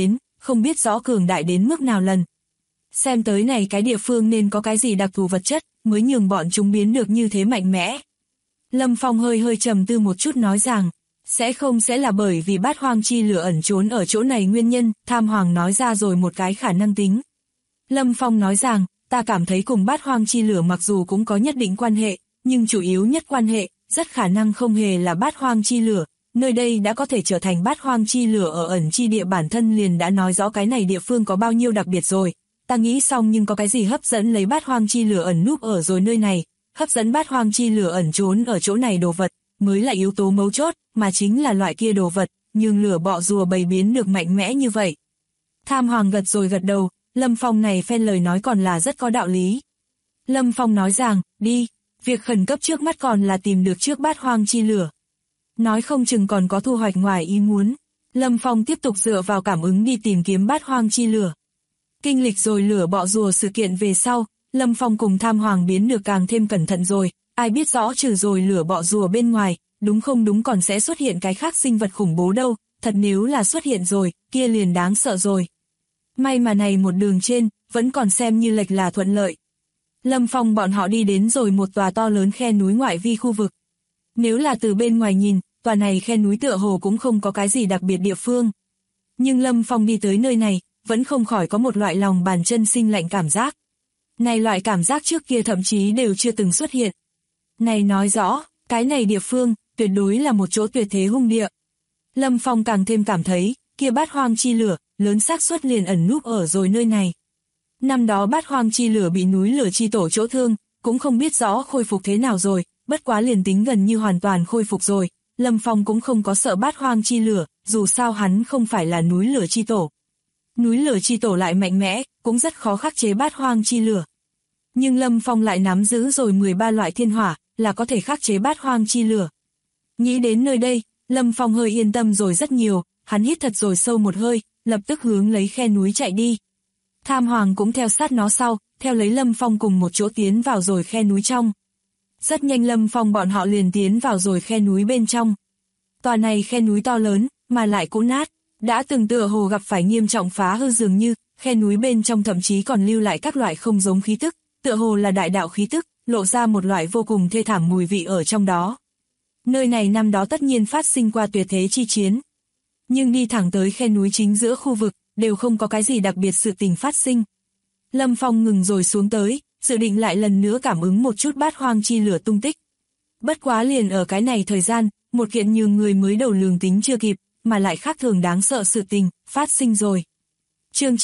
không biết rõ cường đại đến mức nào lần. Xem tới này cái địa phương nên có cái gì đặc thù vật chất, mới nhường bọn chúng biến được như thế mạnh mẽ. Lâm Phong hơi trầm tư một chút nói rằng, sẽ là bởi vì bát hoang chi lửa ẩn trốn ở chỗ này nguyên nhân, Tham Hoàng nói ra rồi một cái khả năng tính. Lâm Phong nói rằng, ta cảm thấy cùng bát hoang chi lửa mặc dù cũng có nhất định quan hệ, nhưng chủ yếu nhất quan hệ, rất khả năng không hề là bát hoang chi lửa, nơi đây đã có thể trở thành bát hoang chi lửa ở ẩn chi địa bản thân liền đã nói rõ cái này địa phương có bao nhiêu đặc biệt rồi. Ta nghĩ xong nhưng có cái gì hấp dẫn lấy bát hoang chi lửa ẩn núp ở rồi nơi này, hấp dẫn bát hoang chi lửa ẩn trốn ở chỗ này đồ vật, mới là yếu tố mấu chốt, mà chính là loại kia đồ vật, nhưng lửa bọ rùa bầy biến được mạnh mẽ như vậy. Tham Hoàng gật đầu, Lâm Phong này phen lời nói còn là rất có đạo lý. Lâm Phong nói rằng, đi, việc khẩn cấp trước mắt còn là tìm được trước bát hoang chi lửa. Nói không chừng còn có thu hoạch ngoài ý muốn. Lâm Phong tiếp tục dựa vào cảm ứng đi tìm kiếm bát hoang chi lửa. Kinh lịch rồi lửa bọ rùa sự kiện về sau, Lâm Phong cùng Tham Hoàng biến được càng thêm cẩn thận rồi, ai biết rõ trừ rồi lửa bọ rùa bên ngoài, đúng không đúng còn sẽ xuất hiện cái khác sinh vật khủng bố đâu, thật nếu là xuất hiện rồi, kia liền đáng sợ rồi. May mà này một đường trên, vẫn còn xem như lệch là thuận lợi. Lâm Phong bọn họ đi đến rồi một tòa to lớn khe núi ngoại vi khu vực. Nếu là từ bên ngoài nhìn, tòa này khe núi tựa hồ cũng không có cái gì đặc biệt địa phương. Nhưng Lâm Phong đi tới nơi này, vẫn không khỏi có một loại lòng bàn chân sinh lạnh cảm giác. Này loại cảm giác trước kia thậm chí đều chưa từng xuất hiện. Này nói rõ, cái này địa phương, tuyệt đối là một chỗ tuyệt thế hung địa. Lâm Phong càng thêm cảm thấy, kia bát hoang chi lửa, lớn xác suất liền ẩn núp ở rồi nơi này. Năm đó bát hoang chi lửa bị núi lửa chi tổ chỗ thương, cũng không biết rõ khôi phục thế nào rồi, bất quá liền tính gần như hoàn toàn khôi phục rồi, Lâm Phong cũng không có sợ bát hoang chi lửa, dù sao hắn không phải là núi lửa chi tổ. Núi lửa chi tổ lại mạnh mẽ, cũng rất khó khắc chế bát hoang chi lửa. Nhưng Lâm Phong lại nắm giữ rồi 13 loại thiên hỏa, là có thể khắc chế bát hoang chi lửa. Nghĩ đến nơi đây, Lâm Phong hơi yên tâm rồi rất nhiều, hắn hít thật rồi sâu một hơi, lập tức hướng lấy khe núi chạy đi. Tham Hoàng cũng theo sát nó sau, theo lấy Lâm Phong cùng một chỗ tiến vào rồi khe núi trong. Rất nhanh Lâm Phong bọn họ liền tiến vào rồi khe núi bên trong. Tòa này khe núi to lớn, mà lại cũ nát, đã từng tựa hồ gặp phải nghiêm trọng phá hư dường như, khe núi bên trong thậm chí còn lưu lại các loại không giống khí tức, tựa hồ là đại đạo khí tức, lộ ra một loại vô cùng thê thảm mùi vị ở trong đó. Nơi này năm đó tất nhiên phát sinh qua tuyệt thế chi chiến. Nhưng đi thẳng tới khe núi chính giữa khu vực, đều không có cái gì đặc biệt sự tình phát sinh. Lâm Phong ngừng rồi xuống tới, dự định lại lần nữa cảm ứng một chút bát hoang chi lửa tung tích. Bất quá liền ở cái này thời gian, một kiện nhường người mới đầu lường tính chưa kịp, mà lại khác thường đáng sợ sự tình, phát sinh rồi. Chương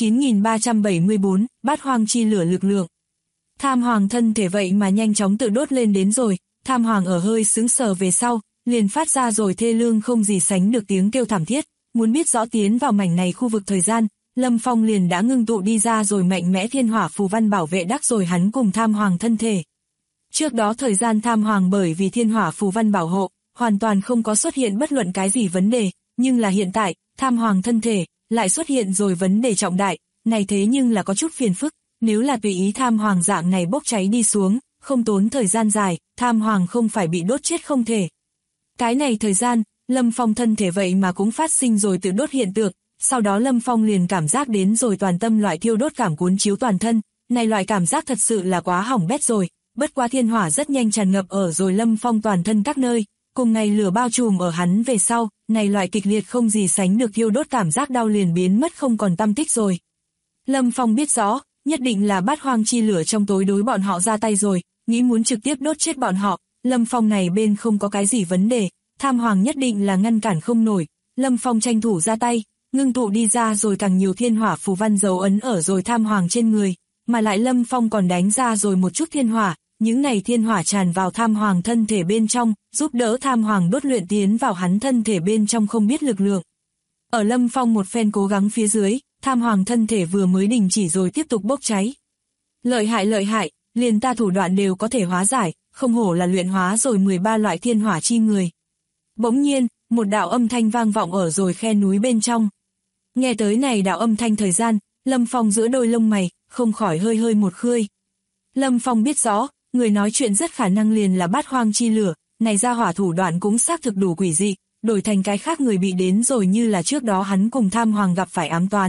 9374, bát hoang chi lửa lực lượng. Tham Hoàng thân thể vậy mà nhanh chóng tự đốt lên đến rồi, Tham Hoàng ở hơi sững sờ về sau, liền phát ra rồi thê lương không gì sánh được tiếng kêu thảm thiết, muốn biết rõ tiến vào mảnh này khu vực thời gian, Lâm Phong liền đã ngưng tụ đi ra rồi mạnh mẽ thiên hỏa phù văn bảo vệ đắc rồi hắn cùng Tham Hoàng thân thể. Trước đó thời gian Tham Hoàng bởi vì thiên hỏa phù văn bảo hộ, hoàn toàn không có xuất hiện bất luận cái gì vấn đề, nhưng là hiện tại, Tham Hoàng thân thể, lại xuất hiện rồi vấn đề trọng đại, này thế nhưng là có chút phiền phức, nếu là tùy ý Tham Hoàng dạng này bốc cháy đi xuống, không tốn thời gian dài, Tham Hoàng không phải bị đốt chết không thể. Cái này thời gian, Lâm Phong thân thể vậy mà cũng phát sinh rồi tự đốt hiện tượng, sau đó Lâm Phong liền cảm giác đến rồi toàn tâm loại thiêu đốt cảm cuốn chiếu toàn thân, này loại cảm giác thật sự là quá hỏng bét rồi, bất quá thiên hỏa rất nhanh tràn ngập ở rồi Lâm Phong toàn thân các nơi, cùng ngày lửa bao trùm ở hắn về sau, này loại kịch liệt không gì sánh được thiêu đốt cảm giác đau liền biến mất không còn tăm tích rồi. Lâm Phong biết rõ, nhất định là bát hoang chi lửa trong tối đối bọn họ ra tay rồi, nghĩ muốn trực tiếp đốt chết bọn họ, Lâm Phong này bên không có cái gì vấn đề, Tham Hoàng nhất định là ngăn cản không nổi, Lâm Phong tranh thủ ra tay, ngưng tụ đi ra rồi càng nhiều thiên hỏa phù văn dấu ấn ở rồi Tham Hoàng trên người, mà lại Lâm Phong còn đánh ra rồi một chút thiên hỏa, những này thiên hỏa tràn vào Tham Hoàng thân thể bên trong, giúp đỡ Tham Hoàng đốt luyện tiến vào hắn thân thể bên trong không biết lực lượng. Ở Lâm Phong một phen cố gắng phía dưới, Tham Hoàng thân thể vừa mới đình chỉ rồi tiếp tục bốc cháy. Lợi hại, liền ta thủ đoạn đều có thể hóa giải, không hổ là luyện hóa rồi 13 loại thiên hỏa chi người. Bỗng nhiên, một đạo âm thanh vang vọng ở rồi khe núi bên trong. Nghe tới này đạo âm thanh thời gian, Lâm Phong giữa đôi lông mày, không khỏi hơi một khơi. Lâm Phong biết rõ, người nói chuyện rất khả năng liền là bát hoang chi lửa, này ra hỏa thủ đoạn cũng xác thực đủ quỷ dị, đổi thành cái khác người bị đến rồi như là trước đó hắn cùng Tham Hoàng gặp phải ám toán,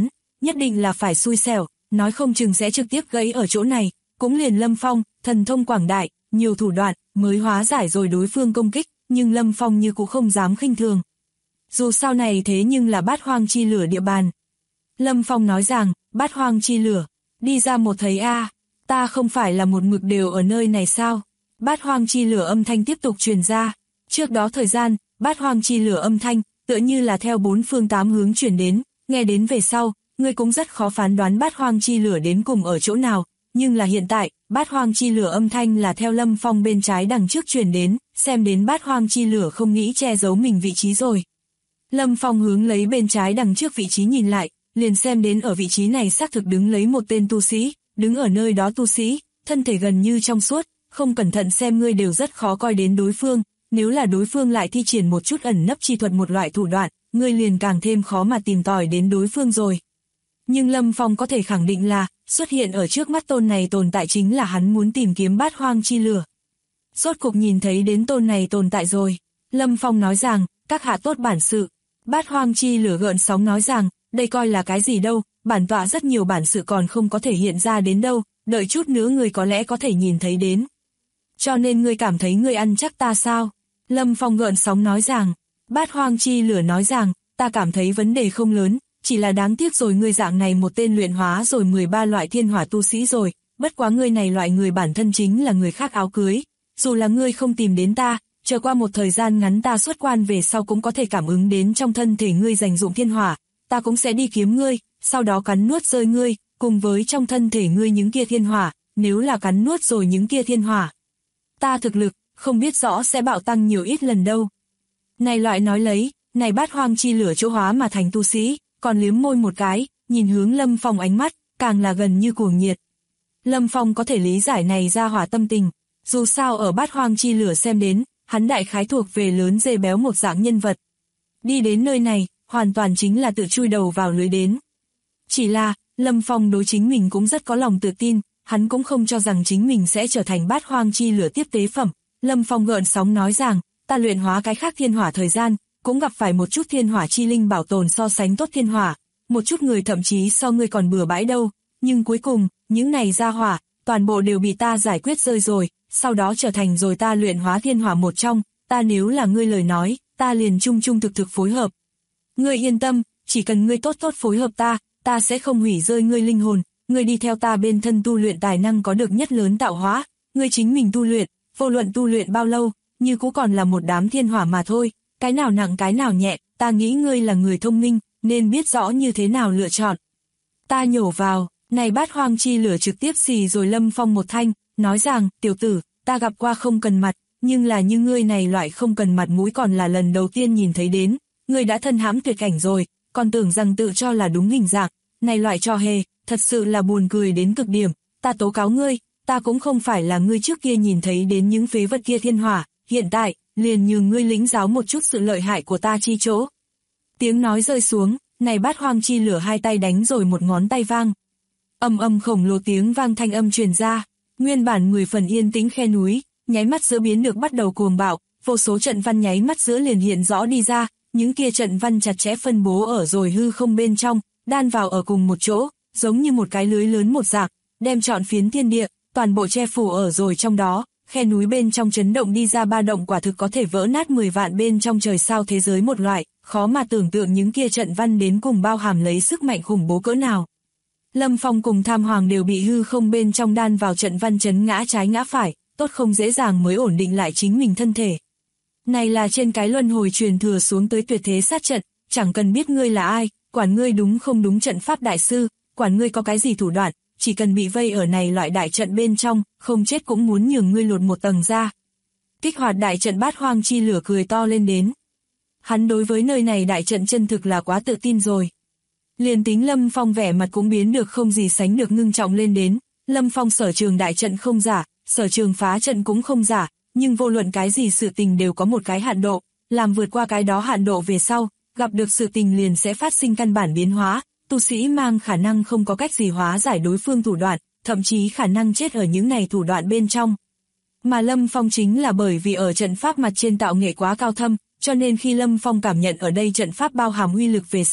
nhất định là phải xui xẻo, nói không chừng sẽ trực tiếp gãy ở chỗ này, cũng liền Lâm Phong, thần thông quảng đại, nhiều thủ đoạn, mới hóa giải rồi đối phương công kích, nhưng Lâm Phong như cũng không dám khinh thường. Dù sau này thế nhưng là Bát Hoang Chi Lửa địa bàn. Lâm Phong nói rằng, Bát Hoang Chi Lửa, đi ra một thấy ta không phải là một mực đều ở nơi này sao? Bát Hoang Chi Lửa âm thanh tiếp tục truyền ra. Trước đó thời gian, Bát Hoang Chi Lửa âm thanh, tựa như là theo bốn phương tám hướng truyền đến, nghe đến về sau, ngươi cũng rất khó phán đoán Bát Hoang Chi Lửa đến cùng ở chỗ nào, nhưng là hiện tại, Bát Hoang Chi Lửa âm thanh là theo Lâm Phong bên trái đằng trước truyền đến, xem đến Bát Hoang Chi Lửa không nghĩ che giấu mình vị trí rồi. Lâm Phong hướng lấy bên trái đằng trước vị trí nhìn lại, liền xem đến ở vị trí này xác thực đứng lấy một tên tu sĩ, đứng ở nơi đó tu sĩ, thân thể gần như trong suốt, không cẩn thận xem ngươi đều rất khó coi đến đối phương, nếu là đối phương lại thi triển một chút ẩn nấp chi thuật một loại thủ đoạn, ngươi liền càng thêm khó mà tìm tòi đến đối phương rồi. Nhưng Lâm Phong có thể khẳng định là, xuất hiện ở trước mắt tôn này tồn tại chính là hắn muốn tìm kiếm Bát Hoang Chi Lửa. Rốt cục nhìn thấy đến tôn này tồn tại rồi. Lâm Phong nói rằng, các hạ tốt bản sự. Bát Hoang Chi Lửa gợn sóng nói rằng, đây coi là cái gì đâu, bản tọa rất nhiều bản sự còn không có thể hiện ra đến đâu, đợi chút nữa người có lẽ có thể nhìn thấy đến. Cho nên ngươi cảm thấy ngươi ăn chắc ta sao? Lâm Phong gợn sóng nói rằng, Bát Hoang Chi Lửa nói rằng, ta cảm thấy vấn đề không lớn, chỉ là đáng tiếc rồi ngươi dạng này một tên luyện hóa rồi 13 loại thiên hỏa tu sĩ rồi, bất quá ngươi này loại người bản thân chính là người khác áo cưới, dù là ngươi không tìm đến ta, chờ qua một thời gian ngắn ta xuất quan về sau cũng có thể cảm ứng đến trong thân thể ngươi dành dụng thiên hỏa, ta cũng sẽ đi kiếm ngươi, sau đó cắn nuốt rơi ngươi, cùng với trong thân thể ngươi những kia thiên hỏa, nếu là cắn nuốt rồi những kia thiên hỏa. Ta thực lực, không biết rõ sẽ bạo tăng nhiều ít lần đâu. Này loại nói lấy, này Bát Hoang Chi Lửa chỗ hóa mà thành tu sĩ, còn liếm môi một cái, nhìn hướng Lâm Phong ánh mắt, càng là gần như cuồng nhiệt. Lâm Phong có thể lý giải này ra hỏa tâm tình, dù sao ở Bát Hoang Chi Lửa xem đến, hắn đại khái thuộc về lớn dê béo một dạng nhân vật. Đi đến nơi này, hoàn toàn chính là tự chui đầu vào lưới đến. Chỉ là, Lâm Phong đối chính mình cũng rất có lòng tự tin, hắn cũng không cho rằng chính mình sẽ trở thành Bát Hoang Chi Lửa tiếp tế phẩm. Lâm Phong gợn sóng nói rằng, ta luyện hóa cái khác thiên hỏa thời gian, cũng gặp phải một chút thiên hỏa chi linh bảo tồn so sánh tốt thiên hỏa, một chút người thậm chí so ngươi còn bừa bãi đâu, nhưng cuối cùng, những này ra hỏa, toàn bộ đều bị ta giải quyết rơi rồi, sau đó trở thành rồi ta luyện hóa thiên hỏa một trong, ta nếu là ngươi lời nói, ta liền trung trung thực thực phối hợp. Ngươi yên tâm, chỉ cần ngươi tốt tốt phối hợp ta sẽ không hủy rơi ngươi linh hồn, ngươi đi theo ta bên thân tu luyện tài năng có được nhất lớn tạo hóa, ngươi chính mình tu luyện, vô luận tu luyện bao lâu, như cũng còn là một đám thiên hỏa mà thôi, cái nào nặng cái nào nhẹ, ta nghĩ ngươi là người thông minh, nên biết rõ như thế nào lựa chọn. Ta nhổ vào, này Bát Hoang Chi Lửa trực tiếp xì rồi Lâm Phong một thanh, nói rằng, tiểu tử, ta gặp qua không cần mặt, nhưng là như ngươi này loại không cần mặt mũi còn là lần đầu tiên nhìn thấy đến, ngươi đã thân hãm tuyệt cảnh rồi, còn tưởng rằng tự cho là đúng hình dạng, này loại trò hề, thật sự là buồn cười đến cực điểm, ta tố cáo ngươi, ta cũng không phải là ngươi trước kia nhìn thấy đến những phế vật kia thiên hỏa, hiện tại, liền nhường ngươi lĩnh giáo một chút sự lợi hại của ta chi chỗ. Tiếng nói rơi xuống, này Bát Hoang Chi Lửa hai tay đánh rồi một ngón tay vang. Ầm ầm khổng lồ tiếng vang thanh âm truyền ra, nguyên bản 10 phần yên tĩnh khe núi, nháy mắt giữa biến được bắt đầu cuồng bạo, vô số trận văn nháy mắt giữa liền hiện rõ đi ra, những kia trận văn chặt chẽ phân bố ở rồi hư không bên trong, đan vào ở cùng một chỗ, giống như một cái lưới lớn một dạng, đem trọn phiến thiên địa, toàn bộ che phủ ở rồi trong đó, khe núi bên trong chấn động đi ra ba động quả thực có thể vỡ nát 10 vạn bên trong trời sao thế giới một loại, khó mà tưởng tượng những kia trận văn đến cùng bao hàm lấy sức mạnh khủng bố cỡ nào. Lâm Phong cùng Tham Hoàng đều bị hư không bên trong đan vào trận văn chấn ngã trái ngã phải, tốt không dễ dàng mới ổn định lại chính mình thân thể. Này là trên cái luân hồi truyền thừa xuống tới tuyệt thế sát trận, chẳng cần biết ngươi là ai, quản ngươi đúng không đúng trận pháp đại sư, quản ngươi có cái gì thủ đoạn, chỉ cần bị vây ở này loại đại trận bên trong, không chết cũng muốn nhường ngươi lột một tầng ra. Kích hoạt đại trận Bát Hoang Chi Lửa cười to lên đến. Hắn đối với nơi này đại trận chân thực là quá tự tin rồi. Liền tính Lâm Phong vẻ mặt cũng biến được không gì sánh được ngưng trọng lên đến, Lâm Phong sở trường đại trận không giả, sở trường phá trận cũng không giả, nhưng vô luận cái gì sự tình đều có một cái hạn độ, làm vượt qua cái đó hạn độ về sau, gặp được sự tình liền sẽ phát sinh căn bản biến hóa, tu sĩ mang khả năng không có cách gì hóa giải đối phương thủ đoạn, thậm chí khả năng chết ở những này thủ đoạn bên trong. Mà Lâm Phong chính là bởi vì ở trận pháp mặt trên tạo nghệ quá cao thâm, cho nên khi Lâm Phong cảm nhận ở đây trận pháp bao hàm uy lực về sau,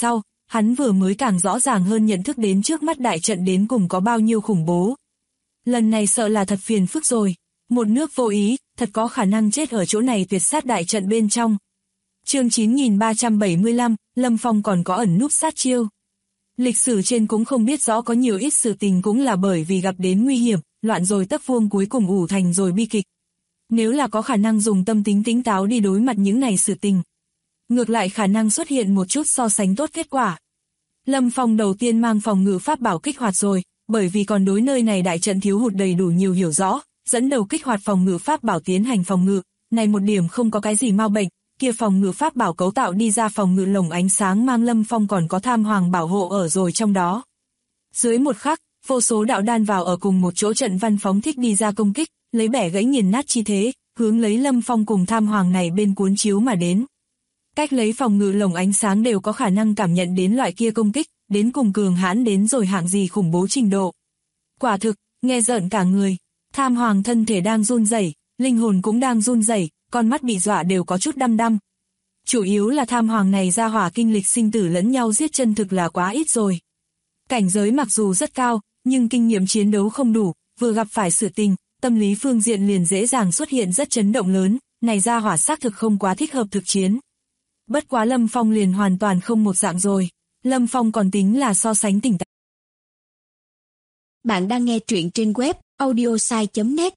hắn vừa mới càng rõ ràng hơn nhận thức đến trước mắt đại trận đến cùng có bao nhiêu khủng bố. Lần này sợ là thật phiền phức rồi, một nước vô ý, thật có khả năng chết ở chỗ này tuyệt sát đại trận bên trong. Chương 9375, Lâm Phong còn có ẩn núp sát chiêu. Lịch sử trên cũng không biết rõ có nhiều ít sự tình cũng là bởi vì gặp đến nguy hiểm, loạn rồi tấc vuông cuối cùng ủ thành rồi bi kịch. Nếu là có khả năng dùng tâm tính tỉnh táo đi đối mặt những này sự tình, ngược lại khả năng xuất hiện một chút so sánh tốt kết quả. Lâm Phong đầu tiên mang phòng ngự pháp bảo kích hoạt rồi, bởi vì còn đối nơi này đại trận thiếu hụt đầy đủ nhiều hiểu rõ, dẫn đầu kích hoạt phòng ngự pháp bảo tiến hành phòng ngự, này một điểm không có cái gì mau bệnh, kia phòng ngự pháp bảo cấu tạo đi ra phòng ngự lồng ánh sáng mang Lâm Phong còn có tham hoàng bảo hộ ở rồi trong đó. Dưới một khắc, vô số đạo đan vào ở cùng một chỗ trận văn phóng thích đi ra công kích, lấy bẻ gãy nghiền nát chi thế, hướng lấy Lâm Phong cùng tham hoàng này bên cuốn chiếu mà đến. Cách lấy phòng ngự lồng ánh sáng đều có khả năng cảm nhận đến loại kia công kích, đến cùng cường hãn đến rồi hạng gì khủng bố trình độ. Quả thực, nghe rợn cả người, tham hoàng thân thể đang run rẩy, linh hồn cũng đang run rẩy, con mắt bị dọa đều có chút đăm đăm. Chủ yếu là tham hoàng này ra hỏa kinh lịch sinh tử lẫn nhau giết chân thực là quá ít rồi. Cảnh giới mặc dù rất cao, nhưng kinh nghiệm chiến đấu không đủ, vừa gặp phải sự tình, tâm lý phương diện liền dễ dàng xuất hiện rất chấn động lớn, này ra hỏa xác thực không quá thích hợp thực chiến. Bất quá Lâm Phong liền hoàn toàn không một dạng rồi, Lâm Phong còn tính là so sánh tỉnh táo. Bạn đang nghe truyện trên web audiosai.net.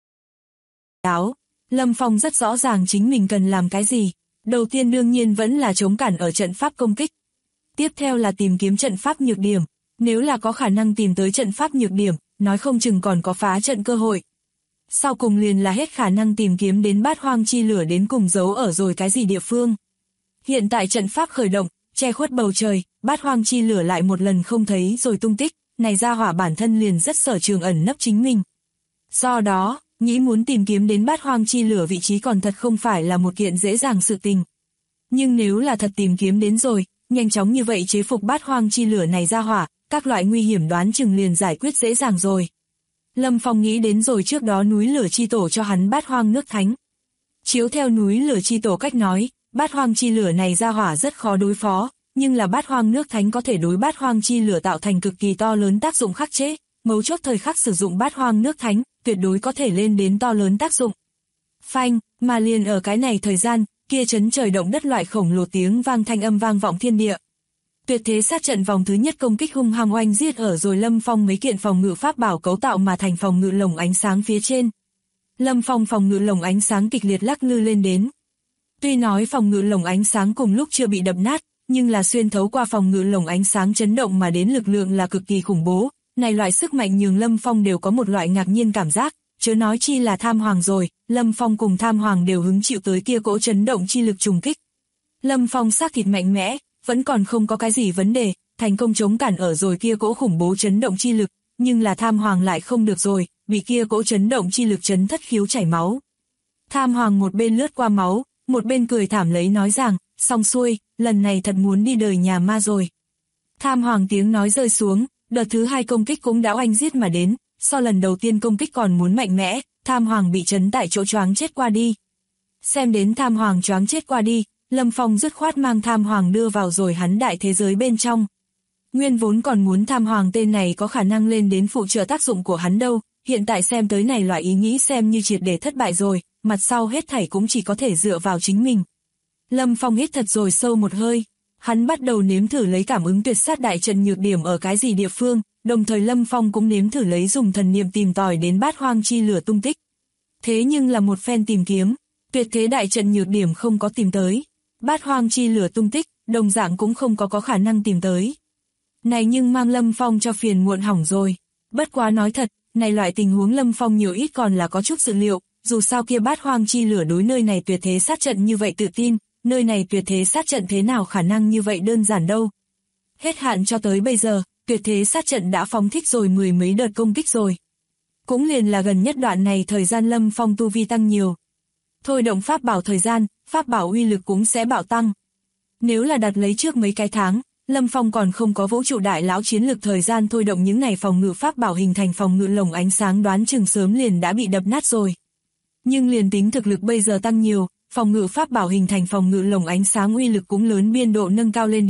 Lâm Phong rất rõ ràng chính mình cần làm cái gì. Đầu tiên đương nhiên vẫn là chống cản ở trận pháp công kích. Tiếp theo là tìm kiếm trận pháp nhược điểm. Nếu là có khả năng tìm tới trận pháp nhược điểm, nói không chừng còn có phá trận cơ hội. Sau cùng liền là hết khả năng tìm kiếm đến bát hoang chi lửa đến cùng giấu ở rồi cái gì địa phương. Hiện tại trận pháp khởi động, che khuất bầu trời, bát hoang chi lửa lại một lần không thấy rồi tung tích, này ra hỏa bản thân liền rất sở trường ẩn nấp chính mình. Do đó, nghĩ muốn tìm kiếm đến bát hoang chi lửa vị trí còn thật không phải là một kiện dễ dàng sự tình. Nhưng nếu là thật tìm kiếm đến rồi, nhanh chóng như vậy chế phục bát hoang chi lửa này ra hỏa, các loại nguy hiểm đoán chừng liền giải quyết dễ dàng rồi. Lâm Phong nghĩ đến rồi trước đó núi lửa chi tổ cho hắn bát hoang nước thánh. Chiếu theo núi lửa chi tổ cách nói, bát hoang chi lửa này ra hỏa rất khó đối phó, nhưng là bát hoang nước thánh có thể đối bát hoang chi lửa tạo thành cực kỳ to lớn tác dụng khắc chế, mấu chốt thời khắc sử dụng bát hoang nước thánh, tuyệt đối có thể lên đến to lớn tác dụng. Phanh, mà liền ở cái này thời gian, kia chấn trời động đất loại khổng lồ tiếng vang thanh âm vang vọng thiên địa. Tuyệt thế sát trận vòng thứ nhất công kích hung hăng oanh giết ở rồi Lâm Phong mấy kiện phòng ngự pháp bảo cấu tạo mà thành phòng ngự lồng ánh sáng phía trên. Lâm Phong phòng ngự lồng ánh sáng kịch liệt lắc lư lên đến. Tuy nói phòng ngự lồng ánh sáng cùng lúc chưa bị đập nát, nhưng là xuyên thấu qua phòng ngự lồng ánh sáng chấn động mà đến lực lượng là cực kỳ khủng bố. Này loại sức mạnh nhường Lâm Phong đều có một loại ngạc nhiên cảm giác, chớ nói chi là tham hoàng rồi, Lâm Phong cùng tham hoàng đều hứng chịu tới kia cỗ chấn động chi lực trùng kích. Lâm Phong xác thịt mạnh mẽ, vẫn còn không có cái gì vấn đề, thành công chống cản ở rồi kia cỗ khủng bố chấn động chi lực, nhưng là tham hoàng lại không được rồi, bị kia cỗ chấn động chi lực chấn thất khiếu chảy máu. Tham hoàng một bên lướt qua máu, một bên cười thảm lấy nói rằng, xong xuôi, lần này thật muốn đi đời nhà ma rồi. Tham hoàng tiếng nói rơi xuống, đợt thứ hai công kích cũng đã oanh giết mà đến, so lần đầu tiên công kích còn muốn mạnh mẽ, tham hoàng bị chấn tại chỗ choáng chết qua đi. Xem đến tham hoàng choáng chết qua đi, Lâm Phong dứt khoát mang tham hoàng đưa vào rồi hắn đại thế giới bên trong. Nguyên vốn còn muốn tham hoàng tên này có khả năng lên đến phụ trợ tác dụng của hắn đâu, hiện tại xem tới này loại ý nghĩ xem như triệt để thất bại rồi, mặt sau hết thảy cũng chỉ có thể dựa vào chính mình. Lâm Phong hít thật rồi sâu một hơi, hắn bắt đầu nếm thử lấy cảm ứng tuyệt sát đại trận nhược điểm ở cái gì địa phương, đồng thời Lâm Phong cũng nếm thử lấy dùng thần niệm tìm tòi đến bát hoang chi lửa tung tích. Thế nhưng là một phen tìm kiếm, tuyệt thế đại trận nhược điểm không có tìm tới, bát hoang chi lửa tung tích, đồng dạng cũng không có khả năng tìm tới. Này nhưng mang Lâm Phong cho phiền muộn hỏng rồi, bất quá nói thật, này loại tình huống Lâm Phong nhiều ít còn là có chút dự liệu, dù sao kia bát hoang chi lửa đối nơi này tuyệt thế sát trận như vậy tự tin, nơi này tuyệt thế sát trận thế nào khả năng như vậy đơn giản đâu. Hết hạn cho tới bây giờ, tuyệt thế sát trận đã phóng thích rồi mười mấy đợt công kích rồi. Cũng liền là gần nhất đoạn này thời gian Lâm Phong tu vi tăng nhiều. Thôi động pháp bảo thời gian, pháp bảo uy lực cũng sẽ bạo tăng. Nếu là đặt lấy trước mấy cái tháng, Lâm Phong còn không có vũ trụ đại lão chiến lực thời gian thôi động những này phòng ngự pháp bảo hình thành phòng ngự lồng ánh sáng đoán chừng sớm liền đã bị đập nát rồi. Nhưng liền tính thực lực bây giờ tăng nhiều, phòng ngự pháp bảo hình thành phòng ngự lồng ánh sáng uy lực cũng lớn biên độ nâng cao lên đến,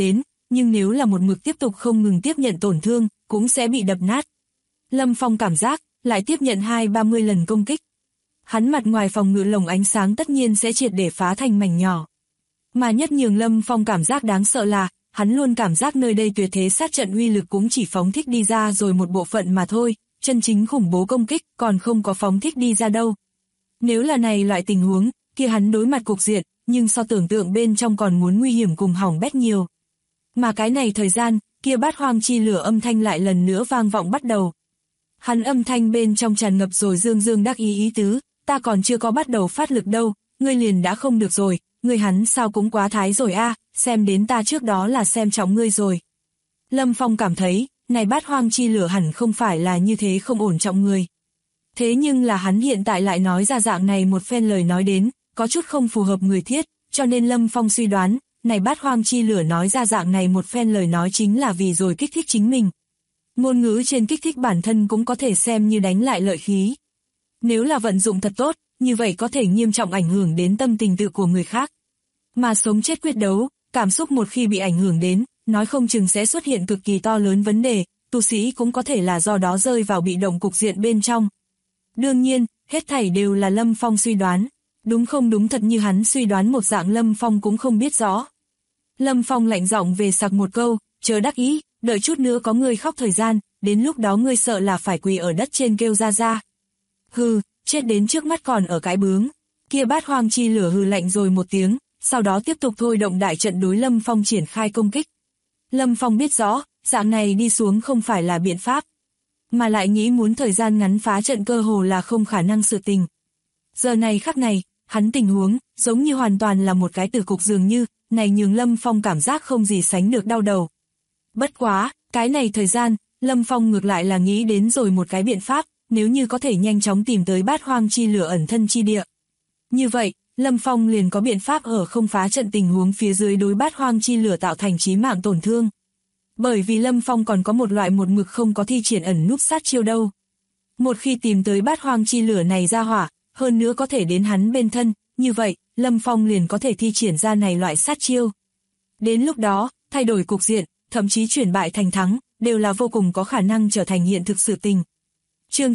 nhưng nếu là một mực tiếp tục không ngừng tiếp nhận tổn thương, cũng sẽ bị đập nát. Lâm Phong cảm giác, lại tiếp nhận 20-30 lần công kích. Hắn mặt ngoài phòng ngự lồng ánh sáng tất nhiên sẽ triệt để phá thành mảnh nhỏ. Mà nhất nhường Lâm Phong cảm giác đáng sợ là, hắn luôn cảm giác nơi đây tuyệt thế sát trận uy lực cũng chỉ phóng thích đi ra rồi một bộ phận mà thôi, chân chính khủng bố công kích còn không có phóng thích đi ra đâu. Nếu là này loại tình huống, kia hắn đối mặt cục diện, nhưng so tưởng tượng bên trong còn muốn nguy hiểm cùng hỏng bét nhiều. Mà cái này thời gian, kia bát hoang chi lửa âm thanh lại lần nữa vang vọng bắt đầu. Hắn âm thanh bên trong tràn ngập rồi dương dương đắc ý tứ, ta còn chưa có bắt đầu phát lực đâu, ngươi liền đã không được rồi, ngươi hắn sao cũng quá thái rồi a, xem đến ta trước đó là xem trọng ngươi rồi. Lâm Phong cảm thấy, này bát hoang chi lửa hẳn không phải là như thế không ổn trọng người. Thế nhưng là hắn hiện tại lại nói ra dạng này một phen lời nói đến, có chút không phù hợp người thiết, cho nên Lâm Phong suy đoán, này bát hoang chi lửa nói ra dạng này một phen lời nói chính là vì rồi kích thích chính mình. Ngôn ngữ trên kích thích bản thân cũng có thể xem như đánh lại lợi khí. Nếu là vận dụng thật tốt, như vậy có thể nghiêm trọng ảnh hưởng đến tâm tình tự của người khác. Mà sống chết quyết đấu, cảm xúc một khi bị ảnh hưởng đến, nói không chừng sẽ xuất hiện cực kỳ to lớn vấn đề, tu sĩ cũng có thể là do đó rơi vào bị động cục diện bên trong. Đương nhiên, hết thảy đều là Lâm Phong suy đoán. Đúng không đúng thật như hắn suy đoán một dạng Lâm Phong cũng không biết rõ. Lâm Phong lạnh giọng về sặc một câu, chớ đắc ý, đợi chút nữa có người khóc thời gian, đến lúc đó ngươi sợ là phải quỳ ở đất trên kêu ra ra. Hừ, chết đến trước mắt còn ở cái bướng. Kia bát hoang chi lửa hừ lạnh rồi một tiếng, sau đó tiếp tục thôi động đại trận đối Lâm Phong triển khai công kích. Lâm Phong biết rõ, dạng này đi xuống không phải là biện pháp, mà lại nghĩ muốn thời gian ngắn phá trận cơ hồ là không khả năng sự tình. Giờ này khắc này, hắn tình huống, giống như hoàn toàn là một cái tử cục dường như, này nhường Lâm Phong cảm giác không gì sánh được đau đầu. Bất quá, cái này thời gian, Lâm Phong ngược lại là nghĩ đến rồi một cái biện pháp, nếu như có thể nhanh chóng tìm tới bát hoang chi lửa ẩn thân chi địa. Như vậy, Lâm Phong liền có biện pháp ở không phá trận tình huống phía dưới đối bát hoang chi lửa tạo thành chí mạng tổn thương. Bởi vì Lâm Phong còn có một loại một mực không có thi triển ẩn núp sát chiêu đâu. Một khi tìm tới bát hoang chi lửa này ra hỏa, hơn nữa có thể đến hắn bên thân, như vậy, Lâm Phong liền có thể thi triển ra này loại sát chiêu. Đến lúc đó, thay đổi cục diện, thậm chí chuyển bại thành thắng, đều là vô cùng có khả năng trở thành hiện thực sự tình. Chương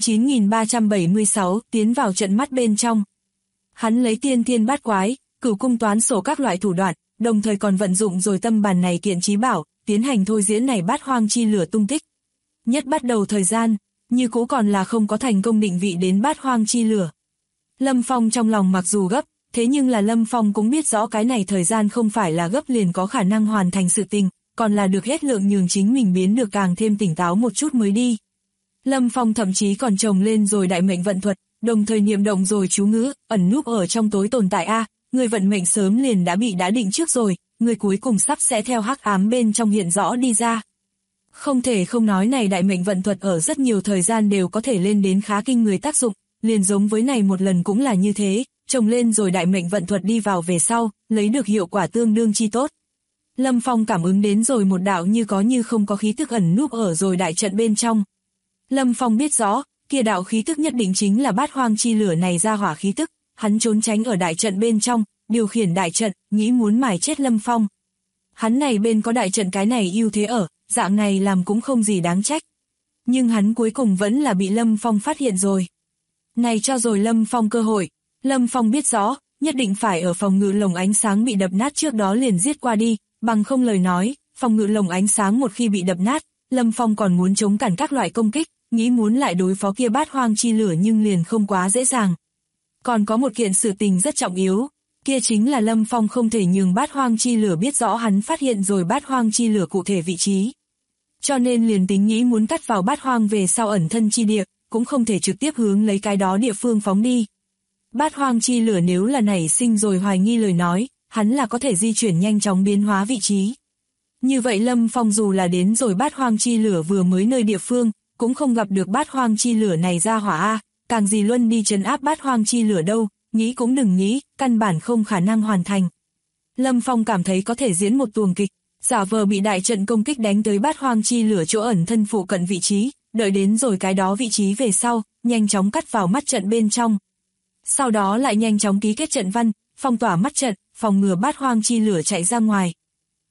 9376, tiến vào trận mắt bên trong. Hắn lấy tiên thiên bát quái, cửu cung toán sổ các loại thủ đoạn, đồng thời còn vận dụng rồi tâm bàn này kiện trí bảo, tiến hành thôi diễn này bát hoang chi lửa tung tích. Nhất bắt đầu thời gian, như cũ còn là không có thành công định vị đến bát hoang chi lửa. Lâm Phong trong lòng mặc dù gấp, thế nhưng là Lâm Phong cũng biết rõ cái này thời gian không phải là gấp liền có khả năng hoàn thành sự tình, còn là được hết lượng nhường chính mình biến được càng thêm tỉnh táo một chút mới đi. Lâm Phong thậm chí còn trồng lên rồi đại mệnh vận thuật, đồng thời niệm động rồi chú ngữ, ẩn núp ở trong tối tồn tại a, người vận mệnh sớm liền đã định trước rồi, người cuối cùng sắp sẽ theo hắc ám bên trong hiện rõ đi ra. Không thể không nói này đại mệnh vận thuật ở rất nhiều thời gian đều có thể lên đến khá kinh người tác dụng, liền giống với này một lần cũng là như thế, trồng lên rồi đại mệnh vận thuật đi vào về sau, lấy được hiệu quả tương đương chi tốt. Lâm Phong cảm ứng đến rồi một đạo như có như không có khí tức ẩn núp ở rồi đại trận bên trong. Lâm Phong biết rõ, kia đạo khí tức nhất định chính là bát hoang chi lửa này ra hỏa khí tức, hắn trốn tránh ở đại trận bên trong, điều khiển đại trận, nghĩ muốn mài chết Lâm Phong. Hắn này bên có đại trận cái này ưu thế ở, dạng này làm cũng không gì đáng trách. Nhưng hắn cuối cùng vẫn là bị Lâm Phong phát hiện rồi. Này cho rồi Lâm Phong cơ hội, Lâm Phong biết rõ, nhất định phải ở phòng ngự lồng ánh sáng bị đập nát trước đó liền giết qua đi, bằng không lời nói, phòng ngự lồng ánh sáng một khi bị đập nát, Lâm Phong còn muốn chống cản các loại công kích, nghĩ muốn lại đối phó kia bát hoang chi lửa nhưng liền không quá dễ dàng. Còn có một kiện sự tình rất trọng yếu, kia chính là Lâm Phong không thể nhường bát hoang chi lửa biết rõ hắn phát hiện rồi bát hoang chi lửa cụ thể vị trí. Cho nên liền tính nghĩ muốn cắt vào bát hoang về sau ẩn thân chi địa, cũng không thể trực tiếp hướng lấy cái đó địa phương phóng đi. Bát hoang chi lửa nếu là nảy sinh rồi hoài nghi lời nói, hắn là có thể di chuyển nhanh chóng biến hóa vị trí. Như vậy Lâm Phong dù là đến rồi bát hoang chi lửa vừa mới nơi địa phương, cũng không gặp được bát hoang chi lửa này ra hỏa a, càng gì luân đi trấn áp bát hoang chi lửa đâu, nghĩ cũng đừng nghĩ, căn bản không khả năng hoàn thành. Lâm Phong cảm thấy có thể diễn một tuồng kịch, giả vờ bị đại trận công kích đánh tới bát hoang chi lửa chỗ ẩn thân phụ cận vị trí, đợi đến rồi cái đó vị trí về sau, nhanh chóng cắt vào mắt trận bên trong. Sau đó lại nhanh chóng ký kết trận văn, phong tỏa mắt trận, phòng ngừa bát hoang chi lửa chạy ra ngoài.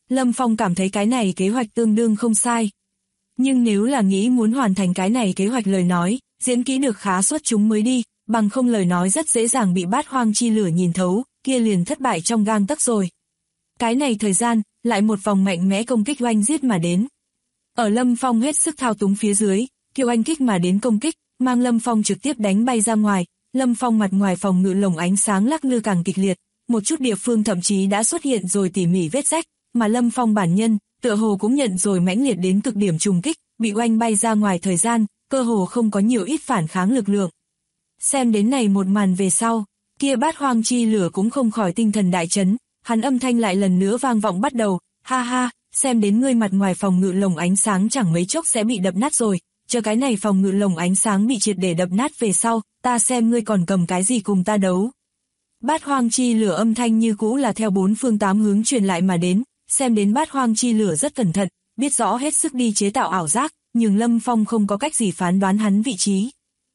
Lâm Phong cảm thấy cái này kế hoạch tương đương không sai. Nhưng nếu là nghĩ muốn hoàn thành cái này kế hoạch lời nói, diễn kỹ được khá xuất chúng mới đi, bằng không lời nói rất dễ dàng bị Bát Hoang Chi Lửa nhìn thấu, kia liền thất bại trong gang tấc rồi. Cái này thời gian, lại một vòng mạnh mẽ công kích oanh giết mà đến. Ở Lâm Phong hết sức thao túng phía dưới, kiểu oanh kích mà đến công kích, mang Lâm Phong trực tiếp đánh bay ra ngoài. Lâm Phong mặt ngoài phòng ngự lồng ánh sáng lắc lư càng kịch liệt, một chút địa phương thậm chí đã xuất hiện rồi tỉ mỉ vết rách, mà Lâm Phong bản nhân, tựa hồ cũng nhận rồi mãnh liệt đến cực điểm trùng kích, bị oanh bay ra ngoài thời gian, cơ hồ không có nhiều ít phản kháng lực lượng. Xem đến này một màn về sau, kia Bát Hoang Chi Lửa cũng không khỏi tinh thần đại chấn, hắn âm thanh lại lần nữa vang vọng bắt đầu, ha ha, xem đến ngươi mặt ngoài phòng ngự lồng ánh sáng chẳng mấy chốc sẽ bị đập nát rồi, chờ cái này phòng ngự lồng ánh sáng bị triệt để đập nát về sau, ta xem ngươi còn cầm cái gì cùng ta đấu. Bát Hoang Chi Lửa âm thanh như cũ là theo bốn phương tám hướng truyền lại mà đến, xem đến Bát Hoang Chi Lửa rất cẩn thận, biết rõ hết sức đi chế tạo ảo giác, nhưng Lâm Phong không có cách gì phán đoán hắn vị trí.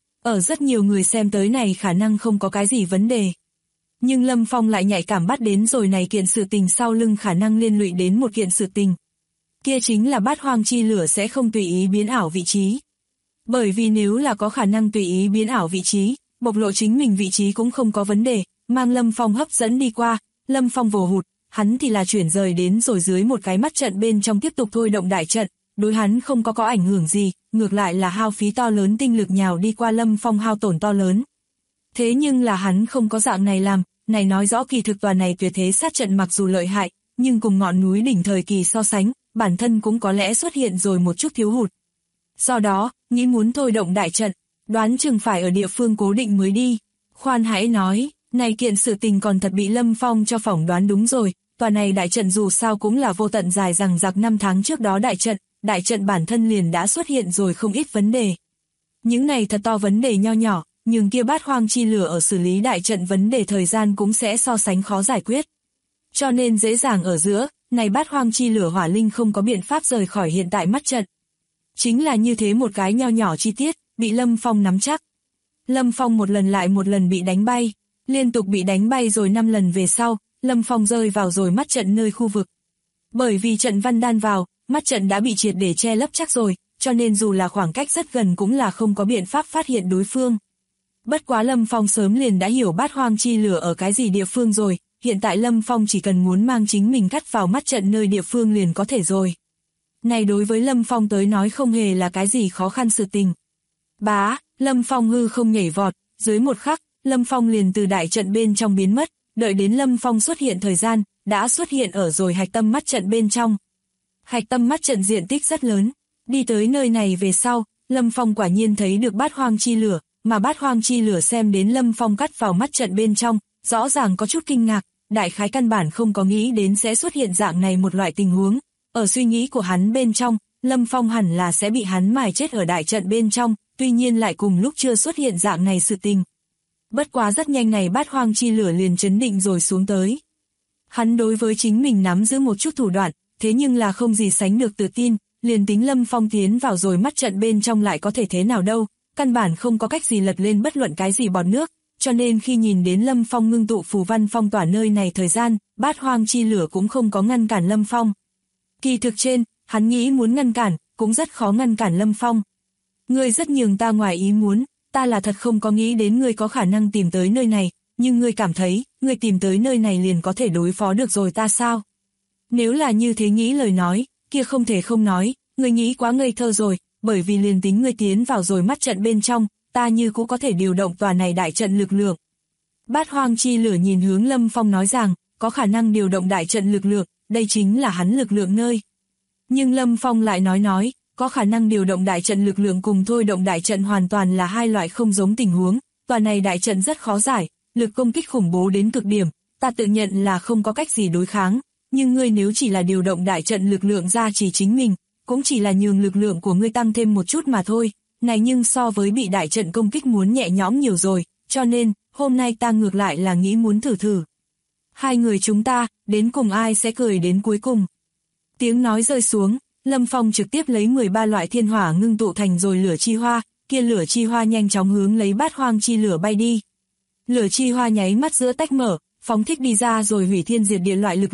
Ở rất nhiều người xem tới này khả năng không có cái gì vấn đề. Nhưng Lâm Phong lại nhạy cảm bắt đến rồi này kiện sự tình sau lưng khả năng liên lụy đến một kiện sự tình. Kia chính là Bát Hoang Chi Lửa sẽ không tùy ý biến ảo vị trí. Bởi vì nếu là có khả năng tùy ý biến ảo vị trí, bộc lộ chính mình vị trí cũng không có vấn đề, mang Lâm Phong hấp dẫn đi qua, Lâm Phong vồ hụt, hắn thì là chuyển rời đến rồi dưới một cái mắt trận bên trong tiếp tục thôi động đại trận, đối hắn không có ảnh hưởng gì, ngược lại là hao phí to lớn tinh lực nhào đi qua Lâm Phong hao tổn to lớn. Thế nhưng là hắn không có dạng này làm, này nói rõ kỳ thực tòa này tuyệt thế sát trận mặc dù lợi hại, nhưng cùng ngọn núi đỉnh thời kỳ so sánh, bản thân cũng có lẽ xuất hiện rồi một chút thiếu hụt. Do đó, nghĩ muốn thôi động đại trận, đoán chừng phải ở địa phương cố định mới đi. Khoan hãy nói, này kiện sự tình còn thật bị Lâm Phong cho phỏng đoán đúng rồi, tòa này đại trận dù sao cũng là vô tận dài rằng giặc 5 tháng trước đó đại trận bản thân liền đã xuất hiện rồi không ít vấn đề. Những này thật to vấn đề nho nhỏ, nhưng kia Bát Hoang Chi Lửa ở xử lý đại trận vấn đề thời gian cũng sẽ so sánh khó giải quyết. Cho nên dễ dàng ở giữa, này Bát Hoang Chi Lửa hỏa linh không có biện pháp rời khỏi hiện tại mắt trận. Chính là như thế một cái nho nhỏ chi tiết, bị Lâm Phong nắm chắc. Lâm Phong một lần lại một lần bị đánh bay, liên tục bị đánh bay rồi 5 lần về sau, Lâm Phong rơi vào rồi mắt trận nơi khu vực. Bởi vì trận văn đan vào, mắt trận đã bị triệt để che lấp chắc rồi, cho nên dù là khoảng cách rất gần cũng là không có biện pháp phát hiện đối phương. Bất quá Lâm Phong sớm liền đã hiểu Bát Hoang Chi Lửa ở cái gì địa phương rồi, hiện tại Lâm Phong chỉ cần muốn mang chính mình cắt vào mắt trận nơi địa phương liền có thể rồi. Này đối với Lâm Phong tới nói không hề là cái gì khó khăn sự tình. Bá, Lâm Phong hư không nhảy vọt, dưới một khắc, Lâm Phong liền từ đại trận bên trong biến mất, đợi đến Lâm Phong xuất hiện thời gian, đã xuất hiện ở rồi hạch tâm mắt trận bên trong. Hạch tâm mắt trận diện tích rất lớn, đi tới nơi này về sau, Lâm Phong quả nhiên thấy được Bát Hoang Chi Lửa, mà Bát Hoang Chi Lửa xem đến Lâm Phong cắt vào mắt trận bên trong, rõ ràng có chút kinh ngạc, đại khái căn bản không có nghĩ đến sẽ xuất hiện dạng này một loại tình huống. Ở suy nghĩ của hắn bên trong, Lâm Phong hẳn là sẽ bị hắn mài chết ở đại trận bên trong, tuy nhiên lại cùng lúc chưa xuất hiện dạng này sự tình. Bất quá rất nhanh này Bát Hoang Chi Lửa liền chấn định rồi xuống tới. Hắn đối với chính mình nắm giữ một chút thủ đoạn, thế nhưng là không gì sánh được tự tin, liền tính Lâm Phong tiến vào rồi mắt trận bên trong lại có thể thế nào đâu, căn bản không có cách gì lật lên bất luận cái gì bọt nước, cho nên khi nhìn đến Lâm Phong ngưng tụ phù văn phong tỏa nơi này thời gian, Bát Hoang Chi Lửa cũng không có ngăn cản Lâm Phong. Kỳ thực trên, hắn nghĩ muốn ngăn cản, cũng rất khó ngăn cản Lâm Phong. Ngươi rất nhường ta ngoài ý muốn, ta là thật không có nghĩ đến ngươi có khả năng tìm tới nơi này, nhưng ngươi cảm thấy, ngươi tìm tới nơi này liền có thể đối phó được rồi ta sao? Nếu là như thế nghĩ lời nói, kia không thể không nói, ngươi nghĩ quá ngây thơ rồi, bởi vì liền tính ngươi tiến vào rồi mắt trận bên trong, ta như cũng có thể điều động tòa này đại trận lực lượng. Bát Hoang Chi Lửa nhìn hướng Lâm Phong nói rằng, có khả năng điều động đại trận lực lượng, đây chính là hắn lực lượng nơi. Nhưng Lâm Phong lại nói, có khả năng điều động đại trận lực lượng cùng thôi động đại trận hoàn toàn là hai loại không giống tình huống, tòa này đại trận rất khó giải, lực công kích khủng bố đến cực điểm, ta tự nhận là không có cách gì đối kháng, nhưng ngươi nếu chỉ là điều động đại trận lực lượng ra chỉ chính mình, cũng chỉ là nhường lực lượng của ngươi tăng thêm một chút mà thôi, này nhưng so với bị đại trận công kích muốn nhẹ nhõm nhiều rồi, cho nên, hôm nay ta ngược lại là nghĩ muốn thử. Hai người chúng ta, đến cùng ai sẽ cười đến cuối cùng. Tiếng nói rơi xuống, Lâm Phong trực tiếp lấy 13 loại thiên hỏa ngưng tụ thành rồi lửa chi hoa, kia lửa chi hoa nhanh chóng hướng lấy Bát Hoang Chi Lửa bay đi. Lửa chi hoa nháy mắt giữa tách mở, phóng thích đi ra rồi hủy thiên diệt địa loại lực lượng,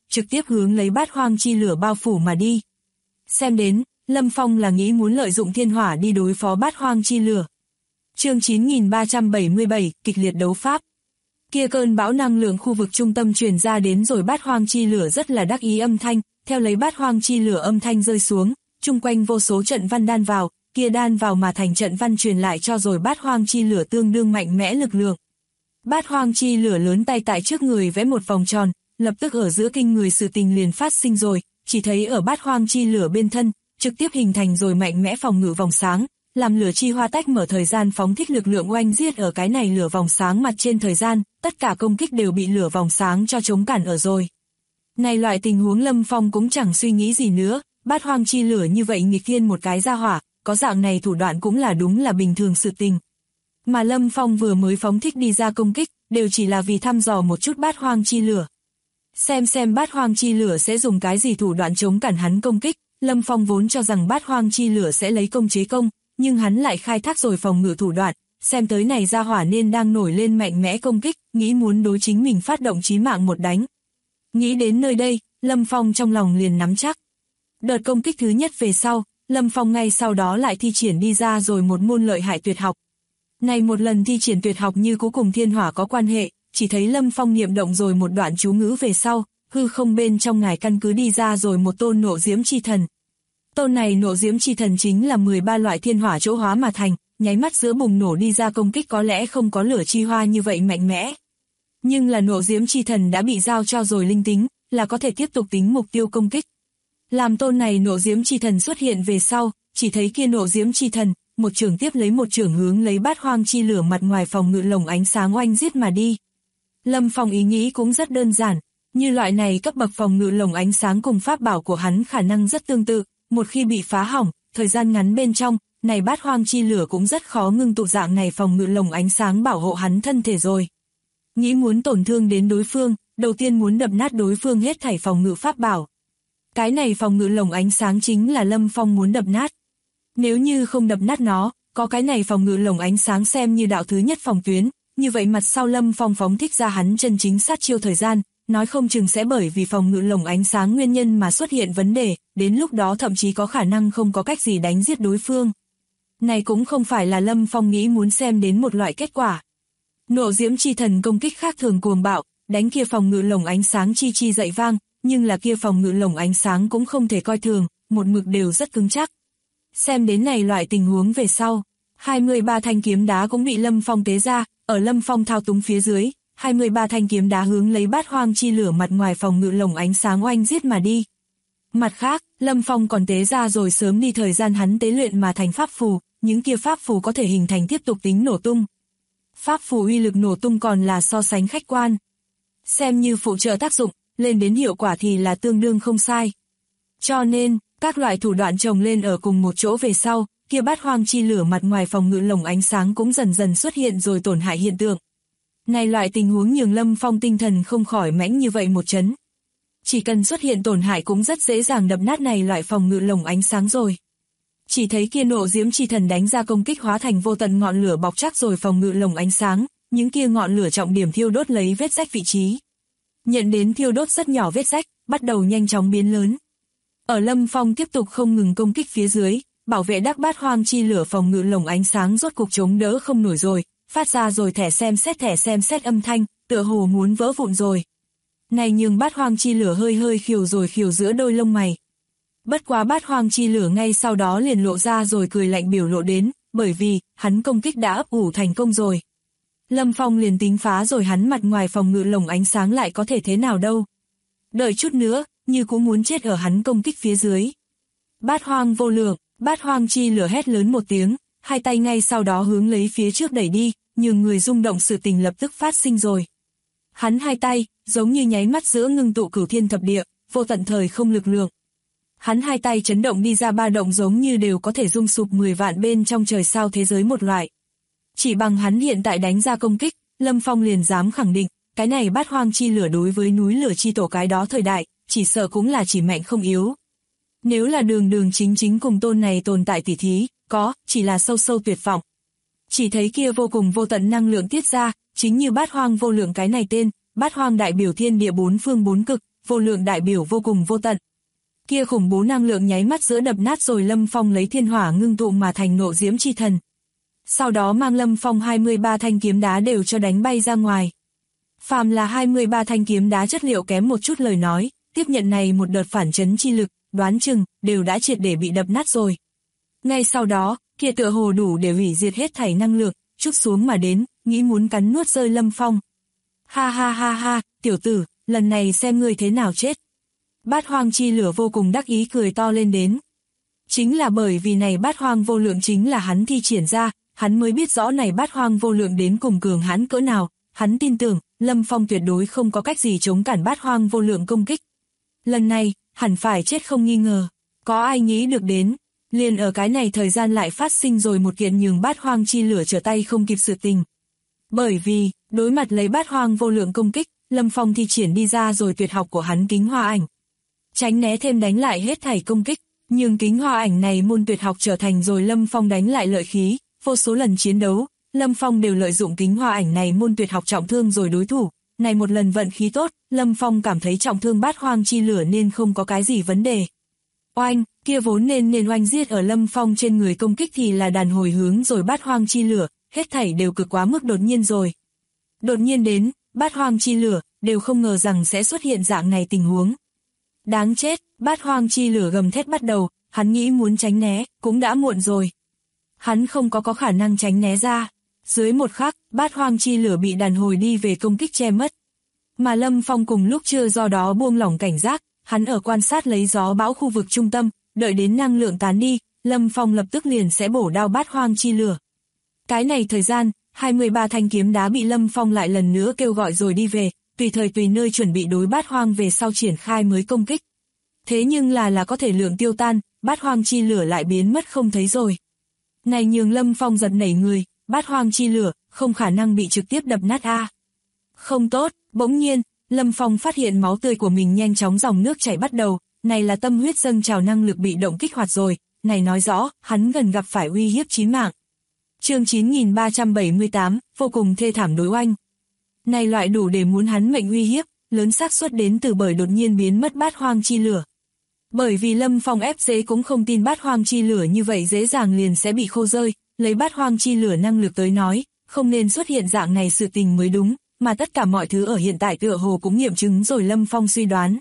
trực tiếp hướng lấy bát hoang chi lửa bao phủ mà đi. Xem đến, Lâm Phong là nghĩ muốn lợi dụng thiên hỏa đi đối phó bát hoang chi lửa. Chương 9377, kịch liệt đấu pháp. Kia cơn bão năng lượng khu vực trung tâm truyền ra đến rồi bát hoang chi lửa rất là đắc ý âm thanh, theo lấy bát hoang chi lửa âm thanh rơi xuống, chung quanh vô số trận văn đan vào, kia đan vào mà thành trận văn truyền lại cho rồi bát hoang chi lửa tương đương mạnh mẽ lực lượng. Bát hoang chi lửa lớn tay tại trước người vẽ một vòng tròn, lập tức ở giữa kinh người sự tình liền phát sinh rồi, chỉ thấy ở bát hoang chi lửa bên thân, trực tiếp hình thành rồi mạnh mẽ phòng ngự vòng sáng, làm lửa chi hoa tách mở thời gian phóng thích lực lượng oanh giết ở cái này lửa vòng sáng mặt trên thời gian, tất cả công kích đều bị lửa vòng sáng cho chống cản ở rồi. Này loại tình huống Lâm Phong cũng chẳng suy nghĩ gì nữa, bát hoang chi lửa như vậy nghịch thiên một cái ra hỏa, có dạng này thủ đoạn cũng là đúng là bình thường sự tình. Mà Lâm Phong vừa mới phóng thích đi ra công kích, đều chỉ là vì thăm dò một chút bát hoang chi lửa. Xem bát hoang chi lửa sẽ dùng cái gì thủ đoạn chống cản hắn công kích, Lâm Phong vốn cho rằng bát hoang chi lửa sẽ lấy công chế công, nhưng hắn lại khai thác rồi phòng ngự thủ đoạn, xem tới này ra hỏa nên đang nổi lên mạnh mẽ công kích, nghĩ muốn đối chính mình phát động chí mạng một đánh. Nghĩ đến nơi đây, Lâm Phong trong lòng liền nắm chắc. Đợt công kích thứ nhất về sau, Lâm Phong ngay sau đó lại thi triển đi ra rồi một môn lợi hại tuyệt học. Này một lần thi triển tuyệt học như cũng cùng thiên hỏa có quan hệ, chỉ thấy Lâm Phong niệm động rồi một đoạn chú ngữ về sau, hư không bên trong ngài căn cứ đi ra rồi một tôn nộ diễm chi thần. Tôn này nộ diễm chi thần chính là 13 loại thiên hỏa chỗ hóa mà thành, nháy mắt giữa bùng nổ đi ra công kích có lẽ không có lửa chi hoa như vậy mạnh mẽ. Nhưng là nộ diễm chi thần đã bị giao cho rồi linh tính, là có thể tiếp tục tính mục tiêu công kích. Làm tôn này nộ diễm chi thần xuất hiện về sau, chỉ thấy kia nộ diễm chi thần, một trường tiếp lấy một trường hướng lấy bát hoang chi lửa mặt ngoài phòng ngự lồng ánh sáng oanh giết mà đi. Lâm Phong ý nghĩ cũng rất đơn giản, như loại này cấp bậc phòng ngự lồng ánh sáng cùng pháp bảo của hắn khả năng rất tương tự, một khi bị phá hỏng, thời gian ngắn bên trong, này bát hoang chi lửa cũng rất khó ngưng tụ dạng này phòng ngự lồng ánh sáng bảo hộ hắn thân thể rồi. Nghĩ muốn tổn thương đến đối phương, đầu tiên muốn đập nát đối phương hết thảy phòng ngự pháp bảo. Cái này phòng ngự lồng ánh sáng chính là Lâm Phong muốn đập nát. Nếu như không đập nát nó, có cái này phòng ngự lồng ánh sáng xem như đạo thứ nhất phòng tuyến, như vậy mặt sau Lâm Phong phóng thích ra hắn chân chính sát chiêu thời gian, nói không chừng sẽ bởi vì phòng ngự lồng ánh sáng nguyên nhân mà xuất hiện vấn đề, đến lúc đó thậm chí có khả năng không có cách gì đánh giết đối phương. Này cũng không phải là Lâm Phong nghĩ muốn xem đến một loại kết quả. Nộ diễm chi thần công kích khác thường cuồng bạo, đánh kia phòng ngự lồng ánh sáng chi dậy vang, nhưng là kia phòng ngự lồng ánh sáng cũng không thể coi thường, một mực đều rất cứng chắc. Xem đến này loại tình huống về sau, 23 thanh kiếm đá cũng bị Lâm Phong tế ra, ở Lâm Phong thao túng phía dưới, 23 thanh kiếm đá hướng lấy bát hoang chi lửa mặt ngoài phòng ngự lồng ánh sáng oanh giết mà đi. Mặt khác, Lâm Phong còn tế ra rồi sớm đi thời gian hắn tế luyện mà thành pháp phù, những kia pháp phù có thể hình thành tiếp tục tính nổ tung. Pháp phù uy lực nổ tung còn là so sánh khách quan. Xem như phụ trợ tác dụng, lên đến hiệu quả thì là tương đương không sai. Cho nên, các loại thủ đoạn chồng lên ở cùng một chỗ về sau, kia bát hoang chi lửa mặt ngoài phòng ngự lồng ánh sáng cũng dần dần xuất hiện rồi tổn hại hiện tượng. Này loại tình huống nhường Lâm Phong tinh thần không khỏi mãnh như vậy một chấn. Chỉ cần xuất hiện tổn hại cũng rất dễ dàng đập nát này loại phòng ngự lồng ánh sáng rồi. Chỉ thấy kia nộ diễm chi thần đánh ra công kích hóa thành vô tận ngọn lửa bọc chắc rồi phòng ngự lồng ánh sáng, những kia ngọn lửa trọng điểm thiêu đốt lấy vết rách vị trí. Nhận đến thiêu đốt rất nhỏ vết rách, bắt đầu nhanh chóng biến lớn. Ở Lâm Phong tiếp tục không ngừng công kích phía dưới, bảo vệ đắc bát hoang chi lửa phòng ngự lồng ánh sáng rốt cục chống đỡ không nổi rồi, phát ra rồi thẻ xem xét âm thanh, tựa hồ muốn vỡ vụn rồi. Này nhường bát hoang chi lửa hơi khiều giữa đôi lông mày. Bất quá bát hoang chi lửa ngay sau đó liền lộ ra rồi cười lạnh biểu lộ đến, bởi vì, hắn công kích đã ấp ủ thành công rồi. Lâm Phong liền tính phá rồi hắn mặt ngoài phòng ngự lồng ánh sáng lại có thể thế nào đâu. Đợi chút nữa, như cũng muốn chết ở hắn công kích phía dưới. Bát hoang vô lượng, bát hoang chi lửa hét lớn một tiếng, hai tay ngay sau đó hướng lấy phía trước đẩy đi, nhường người rung động sự tình lập tức phát sinh rồi. Hắn hai tay, giống như nháy mắt giữa ngưng tụ cửu thiên thập địa, vô tận thời không lực lượng. Hắn hai tay chấn động đi ra ba động giống như đều có thể rung sụp 10 vạn bên trong trời sao thế giới một loại. Chỉ bằng hắn hiện tại đánh ra công kích, Lâm Phong liền dám khẳng định, cái này bát hoang chi lửa đối với núi lửa chi tổ cái đó thời đại, chỉ sợ cũng là chỉ mạnh không yếu. Nếu là đường chính cùng tôn này tồn tại tỉ thí, chỉ là sâu tuyệt vọng. Chỉ thấy kia vô cùng vô tận năng lượng tiết ra, chính như bát hoang vô lượng cái này tên, bát hoang đại biểu thiên địa bốn phương bốn cực, vô lượng đại biểu vô cùng vô tận. Kia khủng bố năng lượng nháy mắt giữa đập nát rồi Lâm Phong lấy thiên hỏa ngưng tụ mà thành nộ diễm chi thần. Sau đó mang Lâm Phong 23 thanh kiếm đá đều cho đánh bay ra ngoài. Phàm là 23 thanh kiếm đá chất liệu kém một chút lời nói, tiếp nhận này một đợt phản chấn chi lực, đoán chừng, đều đã triệt để bị đập nát rồi. Ngay sau đó, kia tựa hồ đủ để hủy diệt hết thảy năng lượng, trút xuống mà đến, nghĩ muốn cắn nuốt rơi Lâm Phong. Ha ha ha ha, tiểu tử, lần này xem ngươi thế nào chết. Bát hoang chi lửa vô cùng đắc ý cười to lên đến. Chính là bởi vì này bát hoang vô lượng chính là hắn thi triển ra, hắn mới biết rõ này bát hoang vô lượng đến cùng cường hãn cỡ nào, hắn tin tưởng, Lâm Phong tuyệt đối không có cách gì chống cản bát hoang vô lượng công kích. Lần này, hẳn phải chết không nghi ngờ, có ai nghĩ được đến, liền ở cái này thời gian lại phát sinh rồi một kiện nhường bát hoang chi lửa trở tay không kịp sự tình. Bởi vì, đối mặt lấy bát hoang vô lượng công kích, Lâm Phong thi triển đi ra rồi tuyệt học của hắn kính hoa ảnh. Tránh né thêm đánh lại hết thảy công kích, nhưng kính hoa ảnh này môn tuyệt học trở thành rồi Lâm Phong đánh lại lợi khí, vô số lần chiến đấu, Lâm Phong đều lợi dụng kính hoa ảnh này môn tuyệt học trọng thương rồi đối thủ, này một lần vận khí tốt, Lâm Phong cảm thấy trọng thương bát hoang chi lửa nên không có cái gì vấn đề. Oanh, kia vốn nên oanh giết ở Lâm Phong trên người công kích thì là đàn hồi hướng rồi bát hoang chi lửa, hết thảy đều cực quá mức đột nhiên rồi. Đột nhiên đến, bát hoang chi lửa, đều không ngờ rằng sẽ xuất hiện dạng này tình huống. Đáng chết, bát hoang chi lửa gầm thét bắt đầu, hắn nghĩ muốn tránh né, cũng đã muộn rồi. Hắn không có khả năng tránh né ra. Dưới một khắc, bát hoang chi lửa bị đàn hồi đi về công kích che mất. Mà Lâm Phong cùng lúc chưa do đó buông lỏng cảnh giác, hắn ở quan sát lấy gió bão khu vực trung tâm, đợi đến năng lượng tán đi, Lâm Phong lập tức liền sẽ bổ đao bát hoang chi lửa. Cái này thời gian, 23 thanh kiếm đá bị Lâm Phong lại lần nữa kêu gọi rồi đi về, tùy thời tùy nơi chuẩn bị đối bát hoang về sau triển khai mới công kích. Thế nhưng là có thể lượng tiêu tan, bát hoang chi lửa lại biến mất không thấy rồi. Này nhường Lâm Phong giật nảy người, bát hoang chi lửa, không khả năng bị trực tiếp đập nát a. Không tốt, bỗng nhiên, Lâm Phong phát hiện máu tươi của mình nhanh chóng dòng nước chảy bắt đầu, này là tâm huyết dâng trào năng lực bị động kích hoạt rồi, này nói rõ, hắn gần gặp phải uy hiếp chí mạng. Chương 9378, vô cùng thê thảm đối oanh. Này loại đủ để muốn hắn mệnh uy hiếp, lớn xác suất đến từ bởi đột nhiên biến mất bát hoang chi lửa. Bởi vì Lâm Phong ép dễ cũng không tin bát hoang chi lửa như vậy dễ dàng liền sẽ bị khô rơi, lấy bát hoang chi lửa năng lực tới nói, không nên xuất hiện dạng này sự tình mới đúng, mà tất cả mọi thứ ở hiện tại tựa hồ cũng nghiệm chứng rồi Lâm Phong suy đoán.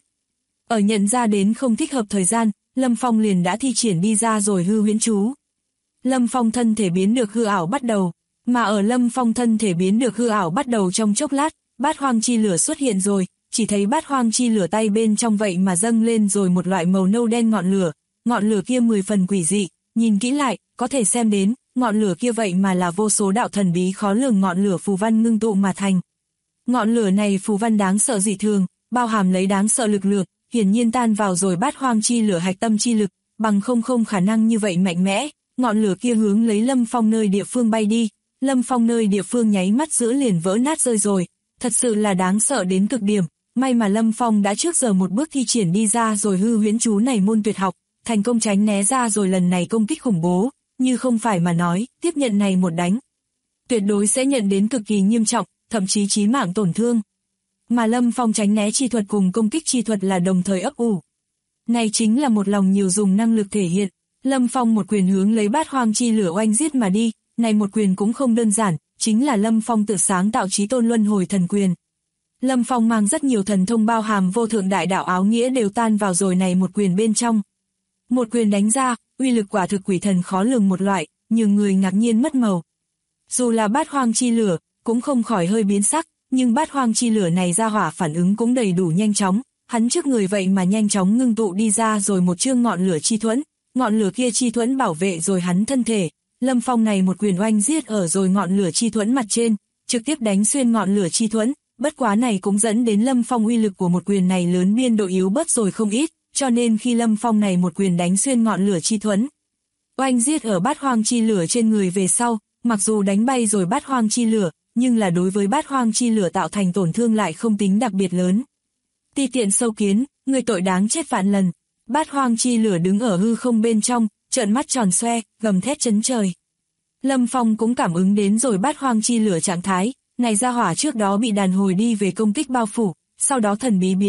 Ở nhận ra đến không thích hợp thời gian, Lâm Phong liền đã thi triển đi ra rồi hư huyễn chú. Lâm Phong thân thể biến được hư ảo bắt đầu, mà ở Lâm Phong thân thể biến được hư ảo bắt đầu trong chốc lát, bát hoang chi lửa xuất hiện rồi, chỉ thấy bát hoang chi lửa tay bên trong vậy mà dâng lên rồi một loại màu nâu đen ngọn lửa kia 10 phần quỷ dị, nhìn kỹ lại, có thể xem đến, ngọn lửa kia vậy mà là vô số đạo thần bí khó lường ngọn lửa phù văn ngưng tụ mà thành. Ngọn lửa này phù văn đáng sợ dị thường, bao hàm lấy đáng sợ lực lượng, hiển nhiên tan vào rồi bát hoang chi lửa hạch tâm chi lực, bằng không khả năng như vậy mạnh mẽ, ngọn lửa kia hướng lấy Lâm Phong nơi địa phương bay đi, Lâm Phong nơi địa phương nháy mắt giữa liền vỡ nát rơi rồi, thật sự là đáng sợ đến cực điểm, may mà Lâm Phong đã trước giờ một bước thi triển đi ra rồi hư huyễn chú này môn tuyệt học, thành công tránh né ra rồi lần này công kích khủng bố, như không phải mà nói, tiếp nhận này một đánh, tuyệt đối sẽ nhận đến cực kỳ nghiêm trọng, thậm chí chí mạng tổn thương. Mà Lâm Phong tránh né chi thuật cùng công kích chi thuật là đồng thời ấp ủ. Này chính là một lòng nhiều dùng năng lực thể hiện, Lâm Phong một quyền hướng lấy bát hoang chi lửa oanh giết mà đi, này một quyền cũng không đơn giản, chính là Lâm Phong tự sáng tạo chí tôn luân hồi thần quyền. Lâm Phong mang rất nhiều thần thông bao hàm vô thượng đại đạo áo nghĩa đều tan vào rồi này một quyền bên trong. Một quyền đánh ra, uy lực quả thực quỷ thần khó lường một loại, nhưng người ngạc nhiên mất màu. Dù là bát hoang chi lửa, cũng không khỏi hơi biến sắc, nhưng bát hoang chi lửa này ra hỏa phản ứng cũng đầy đủ nhanh chóng, hắn trước người vậy mà nhanh chóng ngưng tụ đi ra rồi một chương ngọn lửa chi thuẫn, ngọn lửa kia chi thuẫn bảo vệ rồi hắn thân thể. Lâm Phong này một quyền oanh giết ở rồi ngọn lửa chi thuẫn mặt trên, trực tiếp đánh xuyên ngọn lửa chi thuẫn, bất quá này cũng dẫn đến Lâm Phong uy lực của một quyền này lớn biên độ yếu bớt rồi không ít, cho nên khi Lâm Phong này một quyền đánh xuyên ngọn lửa chi thuẫn, oanh giết ở bát hoang chi lửa trên người về sau, mặc dù đánh bay rồi bát hoang chi lửa, nhưng là đối với bát hoang chi lửa tạo thành tổn thương lại không tính đặc biệt lớn. Ti tiện sâu kiến, người tội đáng chết vạn lần. Bát hoang chi lửa đứng ở hư không bên trong, trợn mắt tròn xoe, gầm thét chấn trời. Lâm Phong cũng cảm ứng đến rồi bát hoang chi lửa trạng thái, này ra hỏa trước đó bị đàn hồi đi về công kích bao phủ, sau đó thần bí biến mất,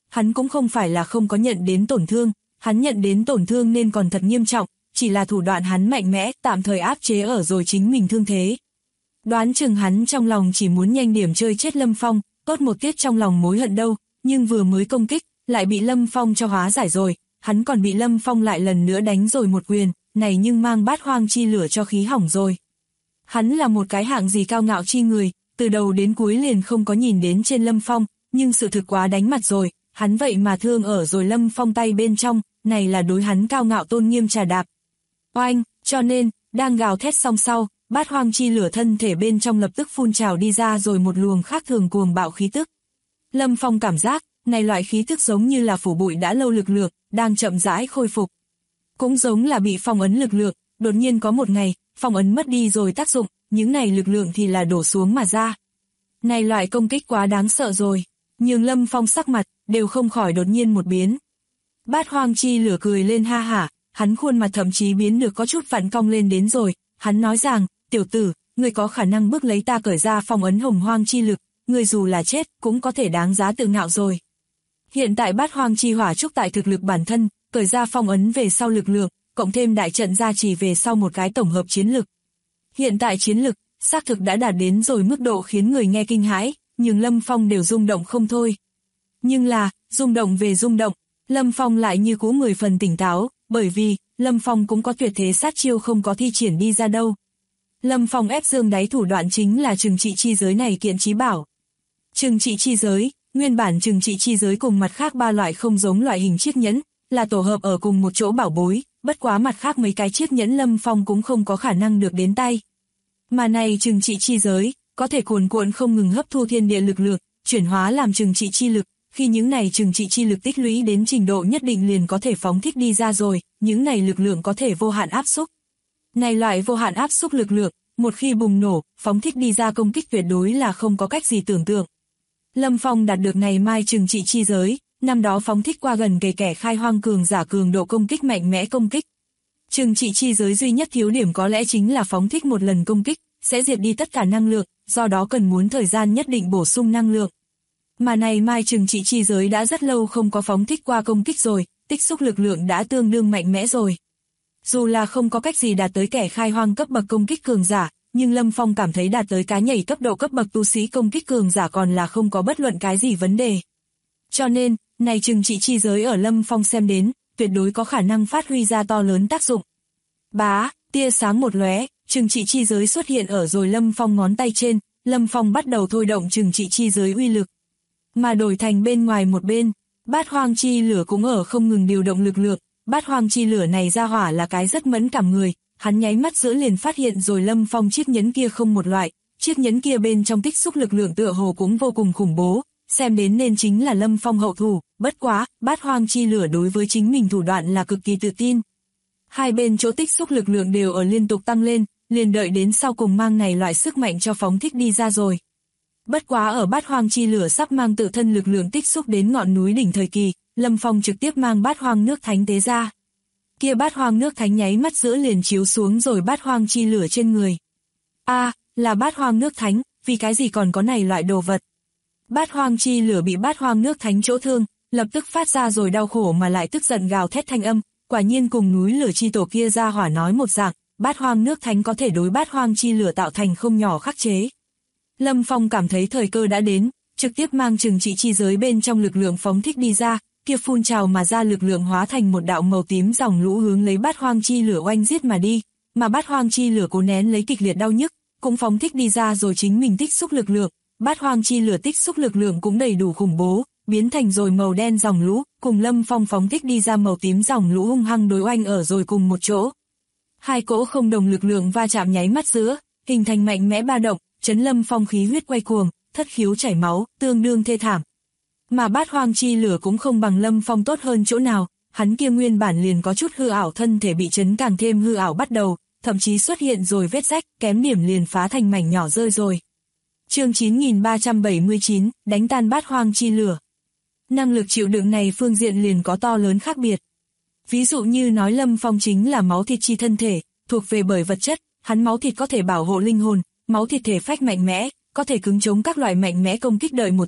hắn cũng không phải là không có nhận đến tổn thương, hắn nhận đến tổn thương nên còn thật nghiêm trọng, chỉ là thủ đoạn hắn mạnh mẽ, tạm thời áp chế ở rồi chính mình thương thế. Đoán chừng hắn trong lòng chỉ muốn nhanh điểm chơi chết Lâm Phong, tốt một tiết trong lòng mối hận đâu, nhưng vừa mới công kích, lại bị Lâm Phong cho hóa giải rồi, hắn còn bị Lâm Phong lại lần nữa đánh rồi một quyền, này nhưng mang Bát Hoang chi lửa cho khí hỏng rồi. Hắn là một cái hạng gì cao ngạo chi người, từ đầu đến cuối liền không có nhìn đến trên Lâm Phong, nhưng sự thực quá đánh mặt rồi, hắn vậy mà thương ở rồi Lâm Phong tay bên trong, này là đối hắn cao ngạo tôn nghiêm trà đạp. Oanh, cho nên, đang gào thét xong sau, Bát Hoang chi lửa thân thể bên trong lập tức phun trào đi ra rồi một luồng khác thường cuồng bạo khí tức. Lâm Phong cảm giác, này loại khí tức giống như là phủ bụi đã lâu lực lượng, đang chậm rãi khôi phục. Cũng giống là bị phong ấn lực lượng, đột nhiên có một ngày, phong ấn mất đi rồi tác dụng, những này lực lượng thì là đổ xuống mà ra. Này loại công kích quá đáng sợ rồi, nhưng Lâm Phong sắc mặt, đều không khỏi đột nhiên một biến. Bát Hoang chi lửa cười lên ha hả, hắn khuôn mặt thậm chí biến được có chút vặn cong lên đến rồi, hắn nói rằng, tiểu tử, ngươi có khả năng bước lấy ta cởi ra phong ấn hồng hoang chi lực, ngươi dù là chết, cũng có thể đáng giá tự ngạo rồi. Hiện tại Bát Hoang chi hỏa trúc tại thực lực bản thân, cởi ra phong ấn về sau lực lượng, cộng thêm đại trận gia trì về sau một cái tổng hợp chiến lực. Hiện tại chiến lực, xác thực đã đạt đến rồi mức độ khiến người nghe kinh hãi, nhưng Lâm Phong đều rung động không thôi. Nhưng là, rung động về rung động, Lâm Phong lại như cũ 10 phần tỉnh táo, bởi vì, Lâm Phong cũng có tuyệt thế sát chiêu không có thi triển đi ra đâu. Lâm Phong ép dương đáy thủ đoạn chính là trừng trị chi giới này kiện chí bảo. Trừng trị chi giới, nguyên bản trừng trị chi giới cùng mặt khác 3 loại không giống loại hình chiếc nhẫn, là tổ hợp ở cùng một chỗ bảo bối, bất quá mặt khác mấy cái chiếc nhẫn Lâm Phong cũng không có khả năng được đến tay. Mà này trừng trị chi giới, có thể cuồn cuộn không ngừng hấp thu thiên địa lực lượng, chuyển hóa làm trừng trị chi lực, khi những này trừng trị chi lực tích lũy đến trình độ nhất định liền có thể phóng thích đi ra rồi, những này lực lượng có thể vô hạn áp xúc. Này loại vô hạn áp xúc lực lượng, một khi bùng nổ, phóng thích đi ra công kích tuyệt đối là không có cách gì tưởng tượng. Lâm Phong đạt được này mai trừng trị chi giới, năm đó phóng thích qua gần kẻ khai hoang cường giả cường độ công kích mạnh mẽ công kích. Trừng trị chi giới duy nhất thiếu điểm có lẽ chính là phóng thích một lần công kích, sẽ diệt đi tất cả năng lượng, do đó cần muốn thời gian nhất định bổ sung năng lượng. Mà này mai trừng trị chi giới đã rất lâu không có phóng thích qua công kích rồi, tích xúc lực lượng đã tương đương mạnh mẽ rồi. Dù là không có cách gì đạt tới kẻ khai hoang cấp bậc công kích cường giả, nhưng Lâm Phong cảm thấy đạt tới cá nhảy cấp độ cấp bậc tu sĩ công kích cường giả còn là không có bất luận cái gì vấn đề. Cho nên, này trừng trị chi giới ở Lâm Phong xem đến, tuyệt đối có khả năng phát huy ra to lớn tác dụng. Bá, tia sáng một lóe, trừng trị chi giới xuất hiện ở rồi Lâm Phong ngón tay trên, Lâm Phong bắt đầu thôi động trừng trị chi giới uy lực. Mà đổi thành bên ngoài một bên, Bát Hoang chi lửa cũng ở không ngừng điều động lực lượng, Bát Hoang chi lửa này ra hỏa là cái rất mẫn cảm người, hắn nháy mắt giữa liền phát hiện rồi Lâm Phong chiếc nhẫn kia không một loại, chiếc nhẫn kia bên trong tích xúc lực lượng tựa hồ cũng vô cùng khủng bố, xem đến nên chính là Lâm Phong hậu thủ, bất quá, Bát Hoang chi lửa đối với chính mình thủ đoạn là cực kỳ tự tin. Hai bên chỗ tích xúc lực lượng đều ở liên tục tăng lên, liền đợi đến sau cùng mang này loại sức mạnh cho phóng thích đi ra rồi. Bất quá ở Bát Hoang chi lửa sắp mang tự thân lực lượng tích xúc đến ngọn núi đỉnh thời kỳ, Lâm Phong trực tiếp mang Bát Hoang nước thánh tế ra. Kia Bát Hoang nước thánh nháy mắt giữa liền chiếu xuống rồi Bát Hoang chi lửa trên người. Là Bát Hoang nước thánh, vì cái gì còn có này loại đồ vật. Bát Hoang chi lửa bị Bát Hoang nước thánh chỗ thương, lập tức phát ra rồi đau khổ mà lại tức giận gào thét thanh âm, quả nhiên cùng núi lửa chi tổ kia ra hỏa nói một dạng, Bát Hoang nước thánh có thể đối Bát Hoang chi lửa tạo thành không nhỏ khắc chế. Lâm Phong cảm thấy thời cơ đã đến, trực tiếp mang trừng trị chi giới bên trong lực lượng phóng thích đi ra, kia phun trào mà ra lực lượng hóa thành một đạo màu tím dòng lũ hướng lấy Bát Hoang chi lửa oanh giết mà đi, mà Bát Hoang chi lửa cố nén lấy kịch liệt đau nhức, cũng phóng thích đi ra rồi chính mình tích xúc lực lượng, Bát Hoang chi lửa tích xúc lực lượng cũng đầy đủ khủng bố, biến thành rồi màu đen dòng lũ, cùng Lâm Phong phóng thích đi ra màu tím dòng lũ hung hăng đối oanh ở rồi cùng một chỗ. Hai cỗ không đồng lực lượng va chạm nháy mắt giữa, hình thành mạnh mẽ ba động, chấn Lâm Phong khí huyết quay cuồng, thất khiếu chảy máu, tương đương thê thảm. Mà Bát Hoang chi lửa cũng không bằng Lâm Phong tốt hơn chỗ nào, hắn kia nguyên bản liền có chút hư ảo thân thể bị chấn càng thêm hư ảo bắt đầu, thậm chí xuất hiện rồi vết rách, kém điểm liền phá thành mảnh nhỏ rơi rồi. Chương 9379, đánh tan Bát Hoang chi lửa. Năng lực chịu đựng này phương diện liền có to lớn khác biệt. Ví dụ như nói Lâm Phong chính là máu thịt chi thân thể, thuộc về bởi vật chất, hắn máu thịt có thể bảo hộ linh hồn, máu thịt thể phách mạnh mẽ, có thể cứng chống các loại mạnh mẽ công kích đợi một chút,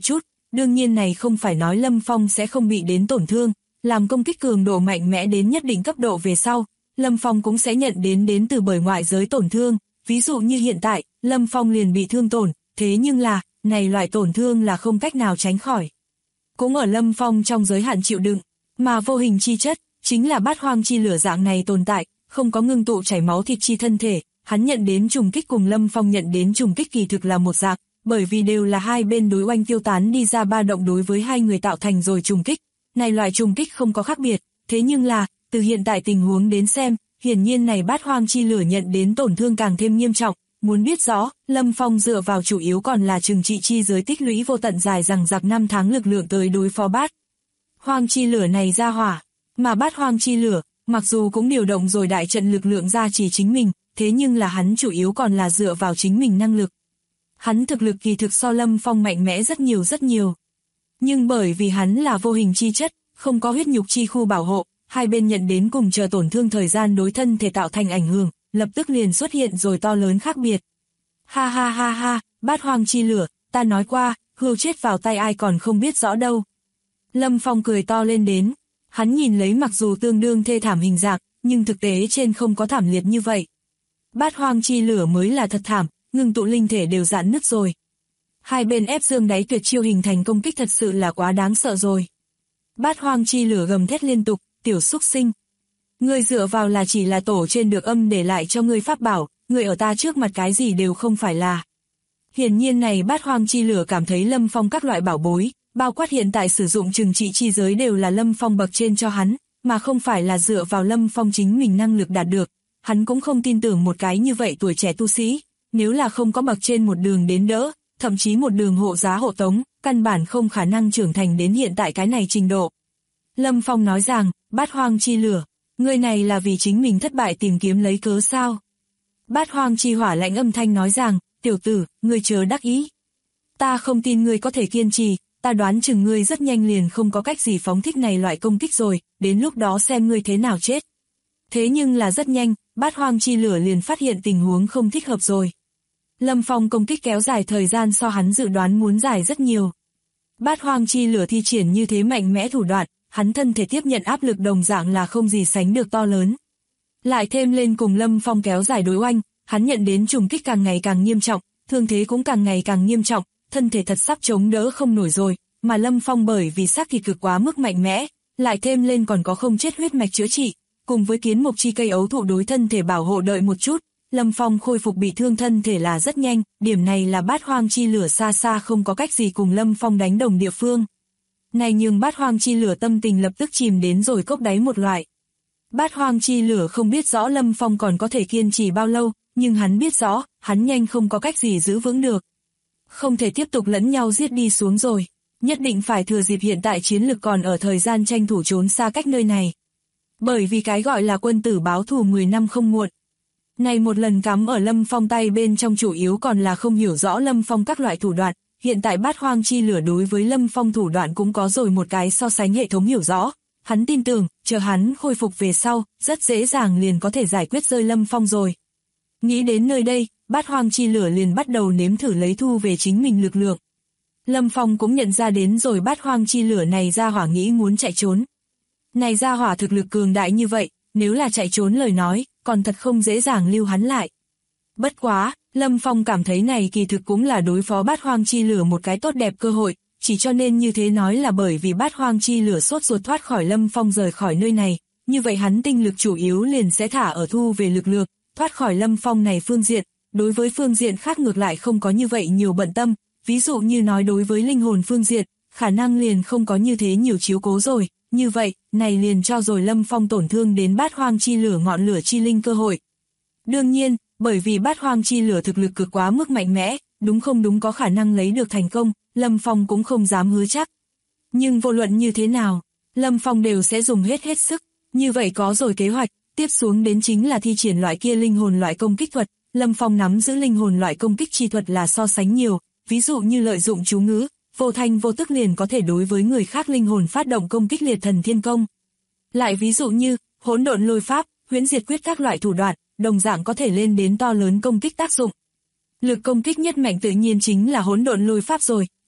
đương nhiên này không phải nói Lâm Phong sẽ không bị đến tổn thương, làm công kích cường độ mạnh mẽ đến nhất định cấp độ về sau, Lâm Phong cũng sẽ nhận đến từ bởi ngoại giới tổn thương, ví dụ như hiện tại, Lâm Phong liền bị thương tổn, thế nhưng là, này loại tổn thương là không cách nào tránh khỏi. Cũng ở Lâm Phong trong giới hạn chịu đựng, mà vô hình chi chất, chính là bát hoang chi lửa dạng này tồn tại, không có ngưng tụ chảy máu thịt chi thân thể, hắn nhận đến trùng kích cùng Lâm Phong nhận đến trùng kích kỳ thực là một dạng, bởi vì đều là hai bên đối oanh tiêu tán đi ra ba động đối với hai người tạo thành rồi trùng kích. Này loại trùng kích không có khác biệt, thế nhưng là, từ hiện tại tình huống đến xem, hiển nhiên này bát hoang chi lửa nhận đến tổn thương càng thêm nghiêm trọng. Muốn biết rõ, Lâm Phong dựa vào chủ yếu còn là trừng trị chi giới tích lũy vô tận dài rằng giặc 5 tháng lực lượng tới đối phó bát hoang chi lửa này ra hỏa. Mà bát hoang chi lửa, mặc dù cũng điều động rồi đại trận lực lượng ra chỉ chính mình, thế nhưng là hắn chủ yếu còn là dựa vào chính mình năng lực. Hắn thực lực kỳ thực so Lâm Phong mạnh mẽ rất nhiều rất nhiều. Nhưng bởi vì hắn là vô hình chi chất, không có huyết nhục chi khu bảo hộ, hai bên nhận đến cùng chờ tổn thương thời gian đối thân thể tạo thành ảnh hưởng, lập tức liền xuất hiện rồi to lớn khác biệt. Ha ha ha ha, bát hoang chi lửa, ta nói qua, hươu chết vào tay ai còn không biết rõ đâu. Lâm Phong cười to lên đến, hắn nhìn lấy mặc dù tương đương thê thảm hình dạng, nhưng thực tế trên không có thảm liệt như vậy. Bát hoang chi lửa mới là thật thảm, ngưng tụ linh thể đều giãn nứt rồi. Hai bên ép dương đáy tuyệt chiêu hình thành công kích thật sự là quá đáng sợ rồi. Bát hoang chi lửa gầm thét liên tục, tiểu xúc sinh. Ngươi dựa vào là chỉ là tổ trên được âm để lại cho ngươi pháp bảo, ngươi ở ta trước mặt cái gì đều không phải là. Hiển nhiên này bát hoang chi lửa cảm thấy Lâm Phong các loại bảo bối, bao quát hiện tại sử dụng trừng trị chi giới đều là Lâm Phong bậc trên cho hắn, mà không phải là dựa vào Lâm Phong chính mình năng lực đạt được. Hắn cũng không tin tưởng một cái như vậy tuổi trẻ tu sĩ, nếu là không có bậc trên một đường đến đỡ, thậm chí một đường hộ giá hộ tống, căn bản không khả năng trưởng thành đến hiện tại cái này trình độ. Lâm Phong nói rằng, bát hoang chi lửa, người này là vì chính mình thất bại tìm kiếm lấy cớ sao? Bát hoang chi hỏa lạnh âm thanh nói rằng, tiểu tử, ngươi chớ đắc ý. Ta không tin ngươi có thể kiên trì, ta đoán chừng ngươi rất nhanh liền không có cách gì phóng thích này loại công kích rồi, đến lúc đó xem ngươi thế nào chết. Thế nhưng là rất nhanh, bát hoang chi lửa liền phát hiện tình huống không thích hợp rồi. Lâm Phong công kích kéo dài thời gian so hắn dự đoán muốn dài rất nhiều. Bát hoang chi lửa thi triển như thế mạnh mẽ thủ đoạn, hắn thân thể tiếp nhận áp lực đồng dạng là không gì sánh được to lớn. Lại thêm lên cùng Lâm Phong kéo dài đối oanh, hắn nhận đến trùng kích càng ngày càng nghiêm trọng, thương thế cũng càng ngày càng nghiêm trọng, thân thể thật sắp chống đỡ không nổi rồi, mà Lâm Phong bởi vì xác thịt cực quá mức mạnh mẽ, lại thêm lên còn có không chết huyết mạch chữa trị, cùng với kiến mục chi cây ấu thụ đối thân thể bảo hộ đợi một chút, Lâm Phong khôi phục bị thương thân thể là rất nhanh, điểm này là bát hoang chi lửa xa xa không có cách gì cùng Lâm Phong đánh đồng địa phương. Này nhưng bát hoang chi lửa tâm tình lập tức chìm đến rồi cốc đáy một loại. Bát hoang chi lửa không biết rõ Lâm Phong còn có thể kiên trì bao lâu, nhưng hắn biết rõ, hắn nhanh không có cách gì giữ vững được. Không thể tiếp tục lẫn nhau giết đi xuống rồi, nhất định phải thừa dịp hiện tại chiến lực còn ở thời gian tranh thủ trốn xa cách nơi này. Bởi vì cái gọi là quân tử báo thù 10 năm không muộn. Này một lần cắm ở Lâm Phong tay bên trong chủ yếu còn là không hiểu rõ Lâm Phong các loại thủ đoạn, hiện tại bát hoang chi lửa đối với Lâm Phong thủ đoạn cũng có rồi một cái so sánh hệ thống hiểu rõ. Hắn tin tưởng, chờ hắn khôi phục về sau, rất dễ dàng liền có thể giải quyết rơi Lâm Phong rồi. Nghĩ đến nơi đây, bát hoang chi lửa liền bắt đầu nếm thử lấy thu về chính mình lực lượng. Lâm Phong cũng nhận ra đến rồi bát hoang chi lửa này ra hỏa nghĩ muốn chạy trốn. Này ra hỏa thực lực cường đại như vậy, nếu là chạy trốn lời nói, còn thật không dễ dàng lưu hắn lại. Bất quá, Lâm Phong cảm thấy này kỳ thực cũng là đối phó bát hoang chi lửa một cái tốt đẹp cơ hội, chỉ cho nên như thế nói là bởi vì bát hoang chi lửa sốt ruột thoát khỏi Lâm Phong rời khỏi nơi này, như vậy hắn tinh lực chủ yếu liền sẽ thả ở thu về lực lượng, thoát khỏi Lâm Phong này phương diện, đối với phương diện khác ngược lại không có như vậy nhiều bận tâm, ví dụ như nói đối với linh hồn phương diện, khả năng liền không có như thế nhiều chiếu cố rồi, như vậy, này liền cho rồi Lâm Phong tổn thương đến bát hoang chi lửa ngọn lửa chi linh cơ hội. Đương nhiên, bởi vì bát hoang chi lửa thực lực cực quá mức mạnh mẽ, đúng không đúng có khả năng lấy được thành công, Lâm Phong cũng không dám hứa chắc. Nhưng vô luận như thế nào, Lâm Phong đều sẽ dùng hết sức, như vậy có rồi kế hoạch, tiếp xuống đến chính là thi triển loại kia linh hồn loại công kích thuật, Lâm Phong nắm giữ linh hồn loại công kích chi thuật là so sánh nhiều, ví dụ như lợi dụng chú ngữ, vô thanh vô tức liền có thể đối với người khác linh hồn phát động công kích liệt thần thiên công. Lại ví dụ như, hỗn độn lôi pháp, huyễn diệt quyết các loại thủ đoạn, đồng dạng có thể lên đến to lớn công kích tác dụng. Lực công kích nhất mạnh tự nhiên chính là hỗn độn lôi pháp rồi,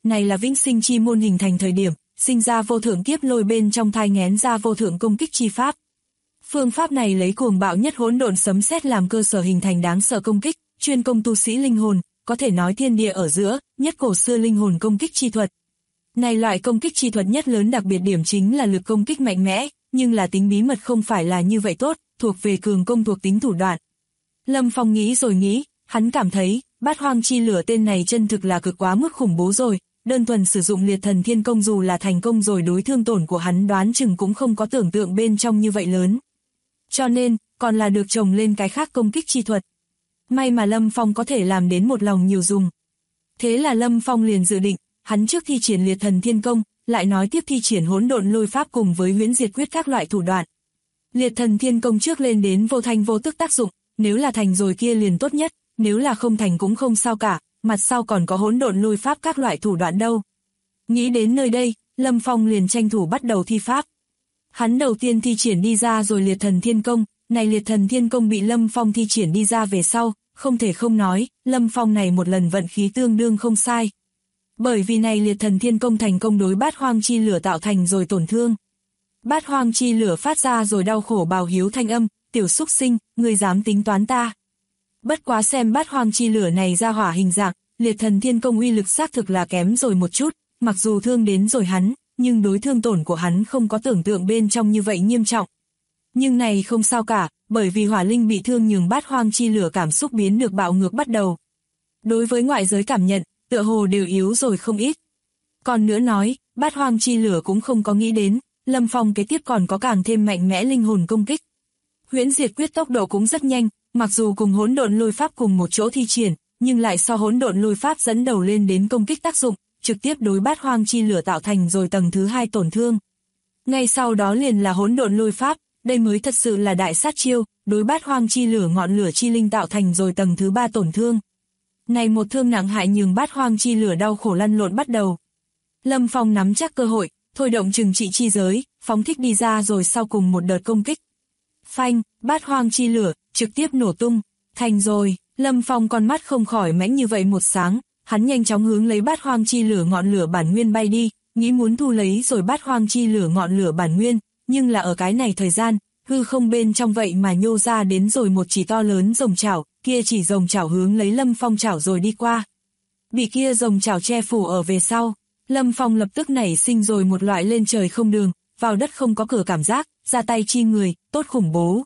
này là vĩnh sinh chi môn hình thành thời điểm, sinh ra vô thượng kiếp lôi bên trong thai nghén ra vô thượng công kích chi pháp. Phương pháp này lấy cuồng bạo nhất hỗn độn sấm sét làm cơ sở hình thành đáng sợ công kích, chuyên công tu sĩ linh hồn, có thể nói thiên địa ở giữa, nhất cổ xưa linh hồn công kích chi thuật. Này loại công kích chi thuật nhất lớn đặc biệt điểm chính là lực công kích mạnh mẽ, nhưng là tính bí mật không phải là như vậy tốt, thuộc về cường công thuộc tính thủ đoạn. Lâm Phong nghĩ rồi nghĩ, hắn cảm thấy, Bát Hoang Chi Lửa tên này chân thực là cực quá mức khủng bố rồi, đơn thuần sử dụng Liệt Thần Thiên Công dù là thành công rồi đối thương tổn của hắn đoán chừng cũng không có tưởng tượng bên trong như vậy lớn. Cho nên, còn là được trồng lên cái khác công kích chi thuật. May mà Lâm Phong có thể làm đến một lòng nhiều dùng. Thế là Lâm Phong liền dự định, hắn trước thi triển Liệt Thần Thiên Công, lại nói tiếp thi triển Hỗn Độn Lôi Pháp cùng với Huyễn Diệt Quyết các loại thủ đoạn. Liệt Thần Thiên Công trước lên đến vô thanh vô tức tác dụng, nếu là thành rồi kia liền tốt nhất, nếu là không thành cũng không sao cả, mặt sau còn có Hỗn Độn Lôi Pháp các loại thủ đoạn đâu. Nghĩ đến nơi đây, Lâm Phong liền tranh thủ bắt đầu thi pháp. Hắn đầu tiên thi triển đi ra rồi Liệt Thần Thiên Công, này Liệt Thần Thiên Công bị Lâm Phong thi triển đi ra về sau, không thể không nói, Lâm Phong này một lần vận khí tương đương không sai. Bởi vì này Liệt Thần Thiên Công thành công đối Bát Hoang Chi Lửa tạo thành rồi tổn thương. Bát Hoang Chi Lửa phát ra rồi đau khổ bào hiếu thanh âm, tiểu xúc sinh, ngươi dám tính toán ta. Bất quá xem Bát Hoang Chi Lửa này ra hỏa hình dạng, Liệt Thần Thiên Công uy lực xác thực là kém rồi một chút, mặc dù thương đến rồi hắn, nhưng đối thương tổn của hắn không có tưởng tượng bên trong như vậy nghiêm trọng. Nhưng này không sao cả, bởi vì hỏa linh bị thương nhường Bát Hoang Chi Lửa cảm xúc biến được bạo ngược bắt đầu. Đối với ngoại giới cảm nhận, tựa hồ đều yếu rồi không ít. Còn nữa nói, Bát Hoang Chi Lửa cũng không có nghĩ đến, Lâm Phong kế tiếp còn có càng thêm mạnh mẽ linh hồn công kích. Huyễn Diệt Quyết tốc độ cũng rất nhanh, mặc dù cùng Hỗn Độn Lôi Pháp cùng một chỗ thi triển, nhưng lại so Hỗn Độn Lôi Pháp dẫn đầu lên đến công kích tác dụng, trực tiếp đối Bát Hoang Chi Lửa tạo thành rồi tầng thứ 2 tổn thương. Ngay sau đó liền là Hỗn Độn Lôi Pháp, đây mới thật sự là đại sát chiêu, đối Bát Hoang Chi Lửa ngọn lửa chi linh tạo thành rồi tầng thứ 3 tổn thương. Này một thương nặng hại nhường Bát Hoang Chi Lửa đau khổ lăn lộn bắt đầu. Lâm Phong nắm chắc cơ hội, thôi động trừng trị chi giới, phóng thích đi ra rồi sau cùng một đợt công kích. Phanh, Bát Hoang Chi Lửa, trực tiếp nổ tung, thành rồi, Lâm Phong con mắt không khỏi mãnh như vậy một sáng, hắn nhanh chóng hướng lấy Bát Hoang Chi Lửa ngọn lửa bản nguyên bay đi, nghĩ muốn thu lấy rồi Bát Hoang Chi Lửa ngọn lửa bản nguyên, nhưng là ở cái này thời gian, hư không bên trong vậy mà nhô ra đến rồi một chỉ to lớn rồng chảo, kia chỉ rồng chảo hướng lấy Lâm Phong chảo rồi đi qua. Bị kia rồng chảo che phủ ở về sau, Lâm Phong lập tức nảy sinh rồi một loại lên trời không đường, vào đất không có cửa cảm giác, ra tay chi người, tốt khủng bố.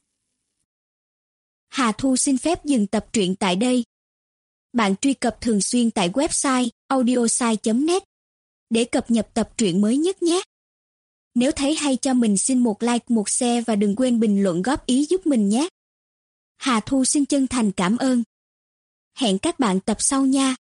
Hà Thu xin phép dừng tập truyện tại đây. Bạn truy cập thường xuyên tại website audiosai.net để cập nhật tập truyện mới nhất nhé. Nếu thấy hay cho mình xin một like, một share và đừng quên bình luận góp ý giúp mình nhé. Hà Thu xin chân thành cảm ơn. Hẹn các bạn tập sau nha.